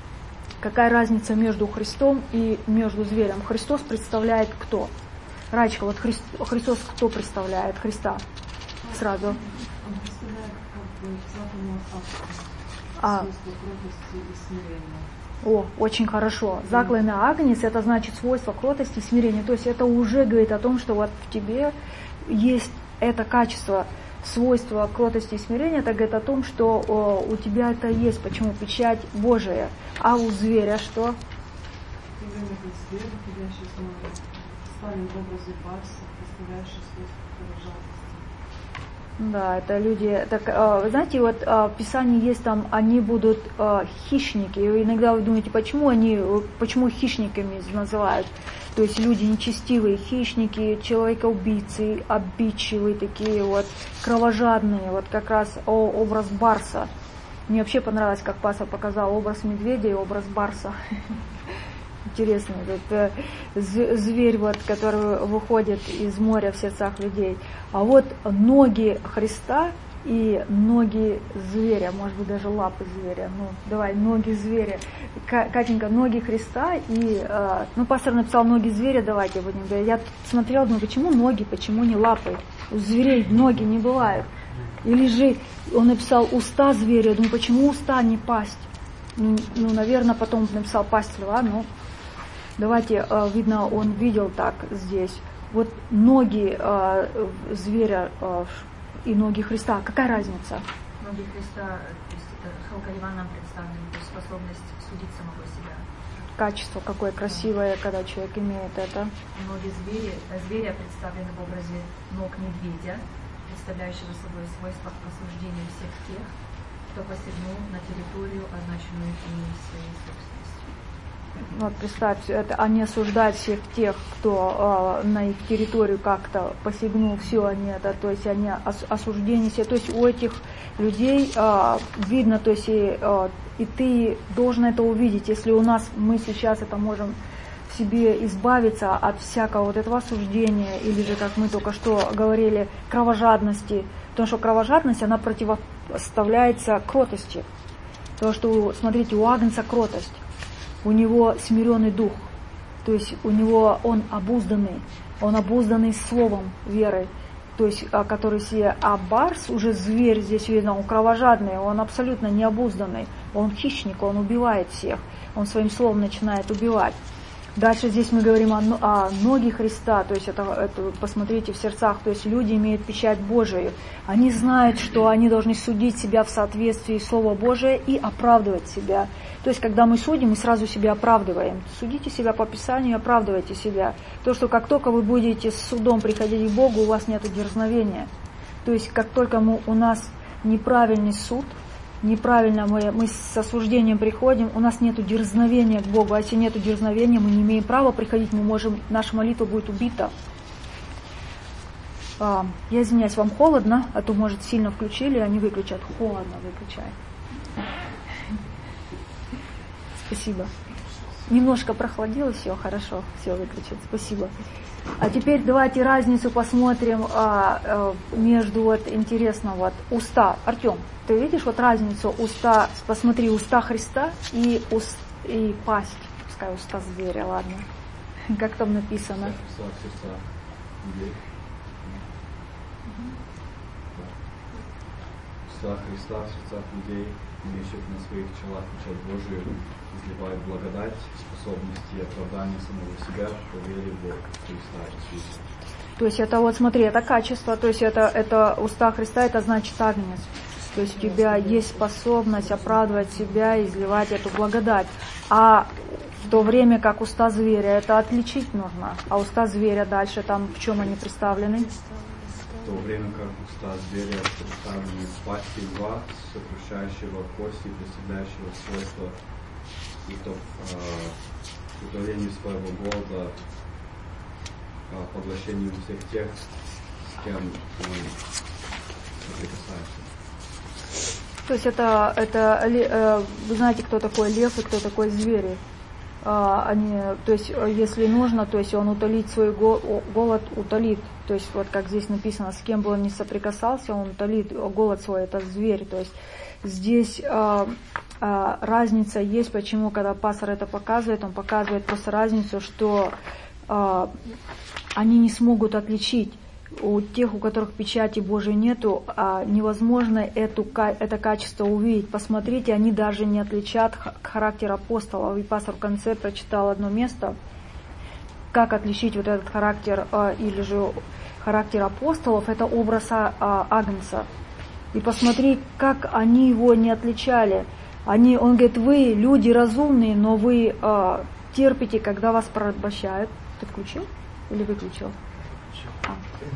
какая разница между Христом и между зверем. Христос представляет кто? Рачка, вот Христ, Христос кто представляет? Христа. Сразу. Он представляет как бы законную факту, а. свойство кротости и смирения. О, очень хорошо. Закланный агнец, это значит свойство кротости и смирения. То есть это уже говорит о том, что вот в тебе есть это качество, свойство кротости и смирения. Это говорит о том, что о, у тебя это есть. Почему? Печать Божия. А у зверя что? Зверь, находящий ставим в образе барса, представляющий свойство жалости. Да, это люди, так, вы знаете, вот в Писании есть там, они будут хищники, и иногда вы думаете, почему они, почему хищниками называют, то есть люди нечестивые, хищники, человекоубийцы, обидчивые такие вот, кровожадные, вот как раз образ барса. Мне вообще понравилось, как пастор показал образ медведя и образ барса. Интересно, это зверь, вот, который выходит из моря в сердцах людей. А вот ноги Христа и ноги зверя, может быть, даже лапы зверя. Ну, давай, ноги зверя. Катенька, ноги Христа и... Ну, пастор написал ноги зверя, давайте будем говорить. Я смотрела, думаю, почему ноги, почему не лапы? У зверей ноги не бывают. Или же он написал уста зверя, я думаю, почему уста, не пасть? Ну, ну наверное, потом написал пасть льва, но... Давайте, видно, он видел так здесь. Вот ноги э, зверя э, и ноги Христа. Какая разница? Ноги Христа, то есть это Халкаливан нам представлен, то есть способность судить самого себя. качество какое красивое, когда человек имеет это. Ноги звери, зверя представлены в образе ног медведя, представляющего собой свойства осуждения всех тех, кто посягнул на территорию, означенную ими своей собственностью. Вот представьте, это они осуждают всех тех, кто э, на их территорию как-то посягнул, все они это, то есть они ос, осуждение все, то есть у этих людей э, видно, то есть и, э, и ты должен это увидеть, если у нас мы сейчас это можем в себе избавиться от всякого вот этого осуждения, или же, как мы только что говорили, кровожадности, потому что кровожадность, она противоставляется кротости, потому что, смотрите, у агнца кротость. У него смиренный дух, то есть у него он обузданный, он обузданный словом веры, то есть который себе, а барс уже зверь здесь видно, он кровожадный, он абсолютно необузданный, он хищник, он убивает всех, он своим словом начинает убивать. Дальше здесь мы говорим о, о ноге Христа, то есть это, это, посмотрите, в сердцах, то есть люди имеют печать Божию, они знают, что они должны судить себя в соответствии с Словом Божие и оправдывать себя. То есть, когда мы судим, мы сразу себя оправдываем. Судите себя по Писанию, оправдывайте себя. То, что как только вы будете с судом приходить к Богу, у вас нет дерзновения. То есть, как только мы, у нас неправильный суд, неправильно мы, мы с осуждением приходим, у нас нет дерзновения к Богу. А если нет дерзновения, мы не имеем права приходить, мы можем, наша молитва будет убита. А, я извиняюсь, вам холодно, а то, может, сильно включили, они выключат. Холодно, выключай. Спасибо. Немножко прохладилось, все, хорошо, все выключить. Спасибо. А теперь давайте разницу посмотрим а, а, между, вот, интересно, вот, уста. Артем, ты видишь вот разницу уста, посмотри, уста Христа и, уст, и пасть, пускай уста зверя, ладно. Как там написано? Уста Христа в сердцах людей, имеющих на своих челах печать Божию, изливает благодать, способности и оправдание самого себя по вере в Бога Христа Иисуса. То есть это вот смотри, это качество, то есть это, это уста Христа, это значит агнец. То есть у тебя есть способность оправдывать себя и изливать эту благодать. А в то время как уста зверя, это отличить нужно. А уста зверя дальше там в чем они представлены? В то время как уста зверя представлены в пасти льва, сокрушающего кости, представляющего свойства утолению своего голода, поглощению всех тех, с кем он соприкасается. То есть это, это вы знаете, кто такой лев и кто такой звери. Они, то есть если нужно, то есть он утолит свой голод, утолит. То есть вот как здесь написано, с кем бы он ни соприкасался, он утолит голод свой, это зверь. То есть здесь а, а, разница есть, почему, когда пастор это показывает, он показывает просто разницу, что а, они не смогут отличить. У тех, у которых печати Божией нету, а невозможно эту, это качество увидеть. Посмотрите, они даже не отличат характер апостолов. И пастор в конце прочитал одно место, как отличить вот этот характер, а, или же характер апостолов, это образ а, Агнца. И посмотри, как они его не отличали. Они, он говорит, вы люди разумные, но вы а, терпите, когда вас порабощают. Ты включил или выключил? А.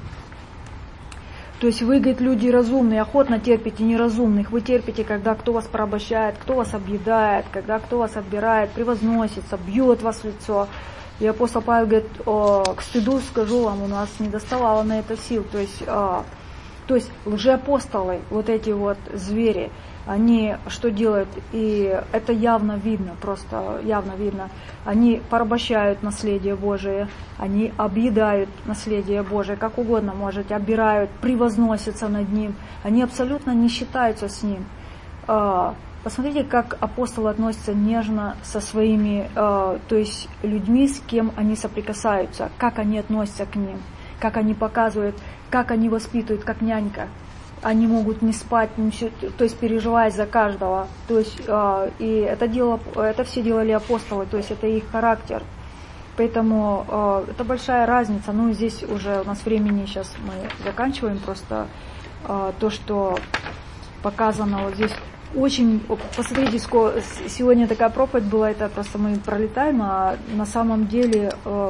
То есть вы, говорит, люди разумные, охотно терпите неразумных. Вы терпите, когда кто вас порабощает, кто вас объедает, когда кто вас оббирает, превозносится, бьет вас в лицо. И апостол Павел говорит, о, к стыду скажу вам, у нас не доставало на это сил. То есть, а, то есть лжеапостолы, вот эти вот звери, они что делают? И это явно видно, просто явно видно. Они порабощают наследие Божие, они объедают наследие Божие, как угодно можете, обирают, превозносятся над ним. Они абсолютно не считаются с ним. Посмотрите, как апостолы относятся нежно со своими, то есть людьми, с кем они соприкасаются, как они относятся к ним, как они показывают, как они воспитывают, как нянька. Они могут не спать, не все, то есть переживать за каждого. То есть, э, и это, дело, это все делали апостолы, то есть это их характер. Поэтому э, это большая разница. Ну, здесь уже у нас времени сейчас мы заканчиваем. Просто э, то, что показано вот здесь, Очень, посмотрите, сегодня такая проповедь была, это просто мы пролетаем, а на самом деле,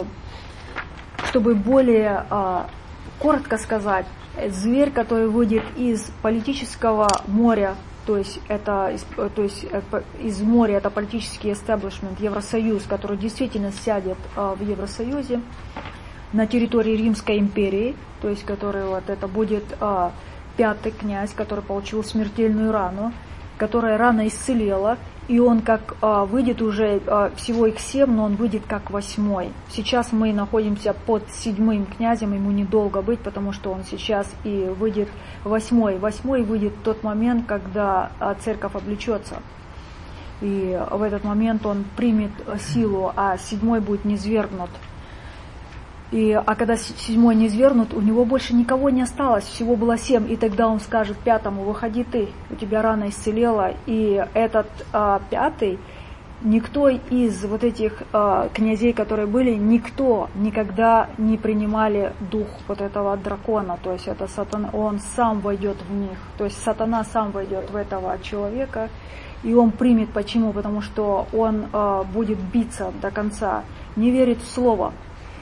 чтобы более коротко сказать, зверь, который выйдет из политического моря, то есть это то есть из моря, это политический эстаблишмент, Евросоюз, который действительно сядет в Евросоюзе на территории Римской империи, то есть который вот это будет пятый князь, который получил смертельную рану, которая рано исцелела, и он как а, выйдет уже а, всего их семь, но он выйдет как восьмой. Сейчас мы находимся под седьмым князем, ему недолго быть, потому что он сейчас и выйдет восьмой. Восьмой выйдет в тот момент, когда а, церковь облечется. И в этот момент он примет силу, а седьмой будет низвергнут. И, а когда седьмой низвергнут, у него больше никого не осталось, всего было семь, и тогда он скажет пятому: выходи ты, у тебя рана исцелела. И этот а, пятый, никто из вот этих а, князей, которые были, никто никогда не принимали дух вот этого дракона, то есть это сатана, он сам войдет в них, то есть сатана сам войдет в этого человека, и он примет. Почему? Потому что он а, будет биться до конца, не верит в слово.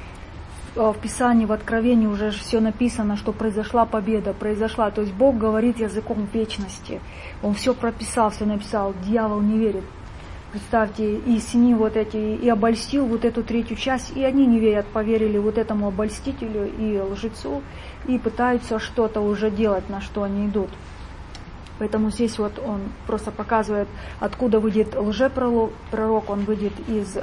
В Писании, в Откровении уже все написано, что произошла победа, произошла. То есть Бог говорит языком вечности. Он все прописал, все написал. Дьявол не верит. Представьте, и с ним вот эти, и обольстил вот эту третью часть, и они не верят, поверили вот этому обольстителю и лжецу, и пытаются что-то уже делать, на что они идут. Поэтому здесь вот он просто показывает, откуда выйдет лжепророк, он выйдет из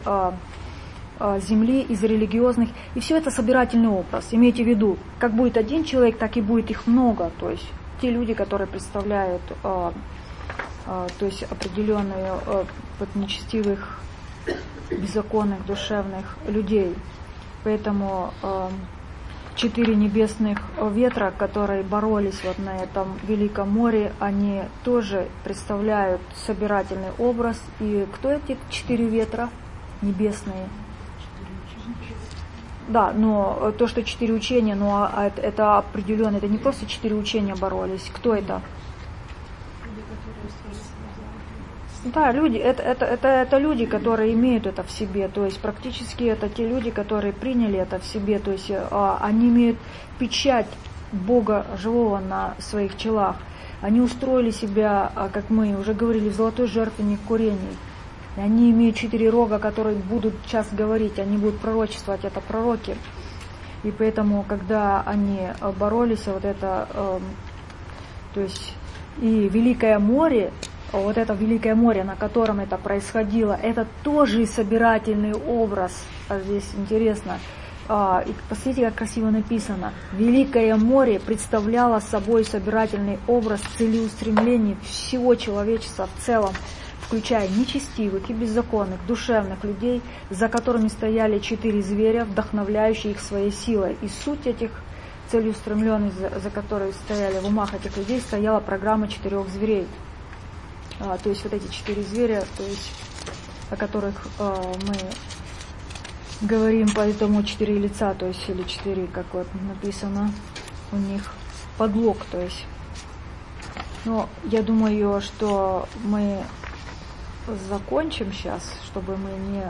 земли, из религиозных, и все это собирательный образ. Имейте в виду, как будет один человек, так и будет их много, то есть те люди, которые представляют э, э, то есть определенные э, вот, нечестивых, беззаконных, душевных людей. Поэтому э, четыре небесных ветра, которые боролись вот на этом Великом море, они тоже представляют собирательный образ. И кто эти четыре ветра небесные? Да, но то, что четыре учения, но это, это определенно, это не просто четыре учения боролись. Кто это? Да, люди, это, это, это, это люди, которые имеют это в себе, то есть практически это те люди, которые приняли это в себе, то есть а, они имеют печать Бога живого на своих челах. Они устроили себя, как мы уже говорили, в золотой жертвенник курений. Они имеют четыре рога, которые будут сейчас говорить, они будут пророчествовать, это пророки. И поэтому, когда они боролись, вот это, э, то есть и Великое море, вот это Великое море, на котором это происходило, это тоже собирательный образ. А здесь интересно. А, и посмотрите, как красиво написано. Великое море представляло собой собирательный образ целеустремлений всего человечества в целом, включая нечестивых и беззаконных, душевных людей, за которыми стояли четыре зверя, вдохновляющие их своей силой. И суть этих целеустремленных, за, за которые стояли в умах этих людей, стояла программа четырех зверей. А, то есть вот эти четыре зверя, то есть, о которых а, мы говорим, поэтому четыре лица, то есть или четыре, как вот написано у них, подлог, то есть. Но я думаю, что мы закончим сейчас, чтобы мы не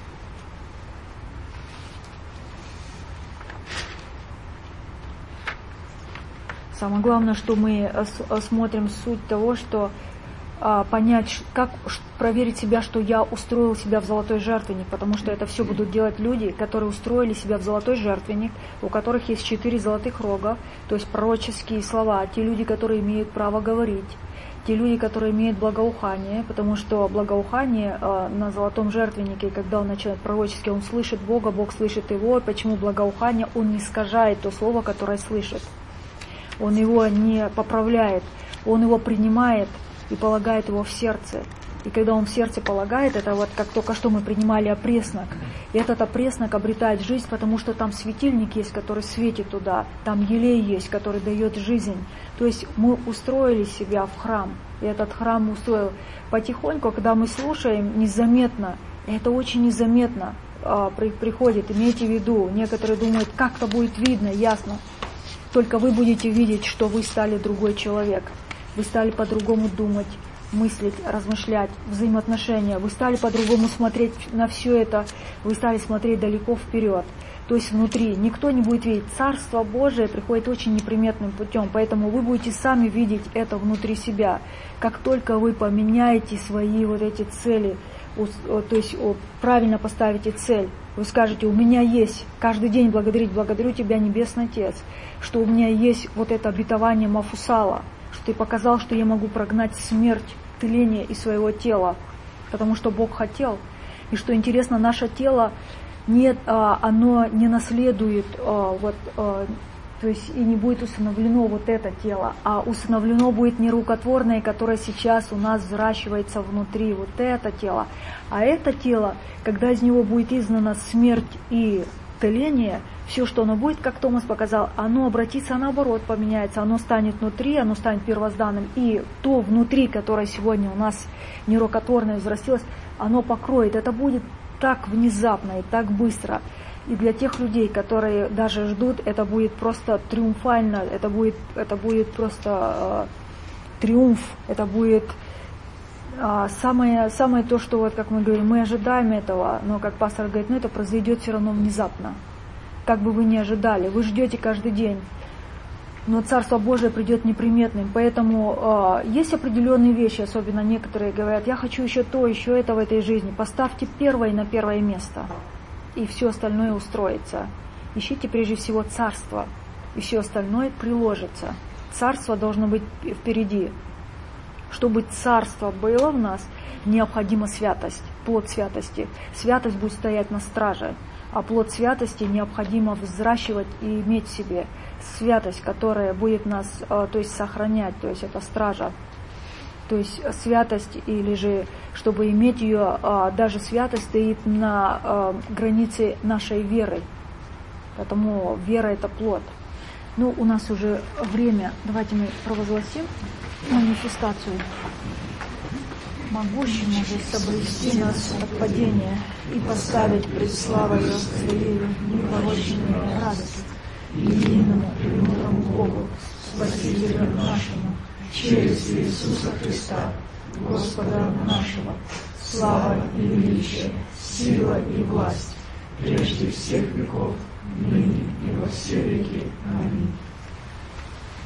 самое главное, что мы осмотрим суть того, что а, понять, как проверить себя, что я устроил себя в золотой жертвенник, потому что это все будут делать люди, которые устроили себя в золотой жертвенник, у которых есть четыре золотых рога, то есть пророческие слова, те люди, которые имеют право говорить, те люди, которые имеют благоухание, потому что благоухание э, на золотом жертвеннике, когда он начинает пророчески, он слышит Бога, Бог слышит его. Почему благоухание? Он не искажает то слово, которое слышит. Он его не поправляет, он его принимает и полагает его в сердце. И когда он в сердце полагает, это вот как только что мы принимали опреснок. И этот опреснок обретает жизнь, потому что там светильник есть, который светит туда. Там елей есть, который дает жизнь. То есть мы устроили себя в храм. И этот храм устроил потихоньку, когда мы слушаем, незаметно. И это очень незаметно а, при, приходит. Имейте в виду, некоторые думают, как-то будет видно, ясно. Только вы будете видеть, что вы стали другой человек. Вы стали по-другому думать. мыслить, размышлять, взаимоотношения, вы стали по-другому смотреть на все это, вы стали смотреть далеко вперед. То есть внутри никто не будет видеть. Царство Божие приходит очень неприметным путем, поэтому вы будете сами видеть это внутри себя. Как только вы поменяете свои вот эти цели, то есть правильно поставите цель, вы скажете: у меня есть каждый день благодарить, благодарю Тебя, Небесный Отец, что у меня есть вот это обетование Мафусала, что Ты показал, что я могу прогнать смерть, тление из своего тела, потому что Бог хотел. И что интересно, наше тело, не, оно не наследует, вот, то есть и не будет усыновлено вот это тело, а усыновлено будет нерукотворное, которое сейчас у нас взращивается внутри, вот это тело. А это тело, когда из него будет изгнана смерть и тление, все, что оно будет, как Томас показал, оно обратится наоборот, поменяется, оно станет внутри, оно станет первозданным, и то внутри, которое сегодня у нас нерукотворное взрастилось, оно покроет. Это будет так внезапно и так быстро. И для тех людей, которые даже ждут, это будет просто триумфально, это будет, это будет просто э, триумф, это будет э, самое, самое то, что, вот, как мы говорим, мы ожидаем этого, но, как пастор говорит, ну это произойдет все равно внезапно. Как бы вы ни ожидали, вы ждете каждый день, но Царство Божие придет неприметным. Поэтому э, есть определенные вещи, особенно некоторые говорят: я хочу еще то, еще это в этой жизни. Поставьте первое на первое место, и все остальное устроится. Ищите прежде всего Царство, и все остальное приложится. Царство должно быть впереди. Чтобы Царство было в нас, необходима святость, плод святости. Святость будет стоять на страже, а плод святости необходимо взращивать и иметь в себе. Святость, которая будет нас, то есть сохранять, то есть это стража. То есть святость, или же, чтобы иметь ее, даже святость стоит на границе нашей веры. Поэтому вера — это плод. Ну, у нас уже время. Давайте мы провозгласим манифестацию. Могущему же соблюсти нас от падения и поставить пред славою Своею непорочную радость, единому премудрому Богу, Спасителю нашему, через Иисуса Христа, Господа нашего, слава и величие, сила и власть, прежде всех веков, ныне и во все веки. Аминь.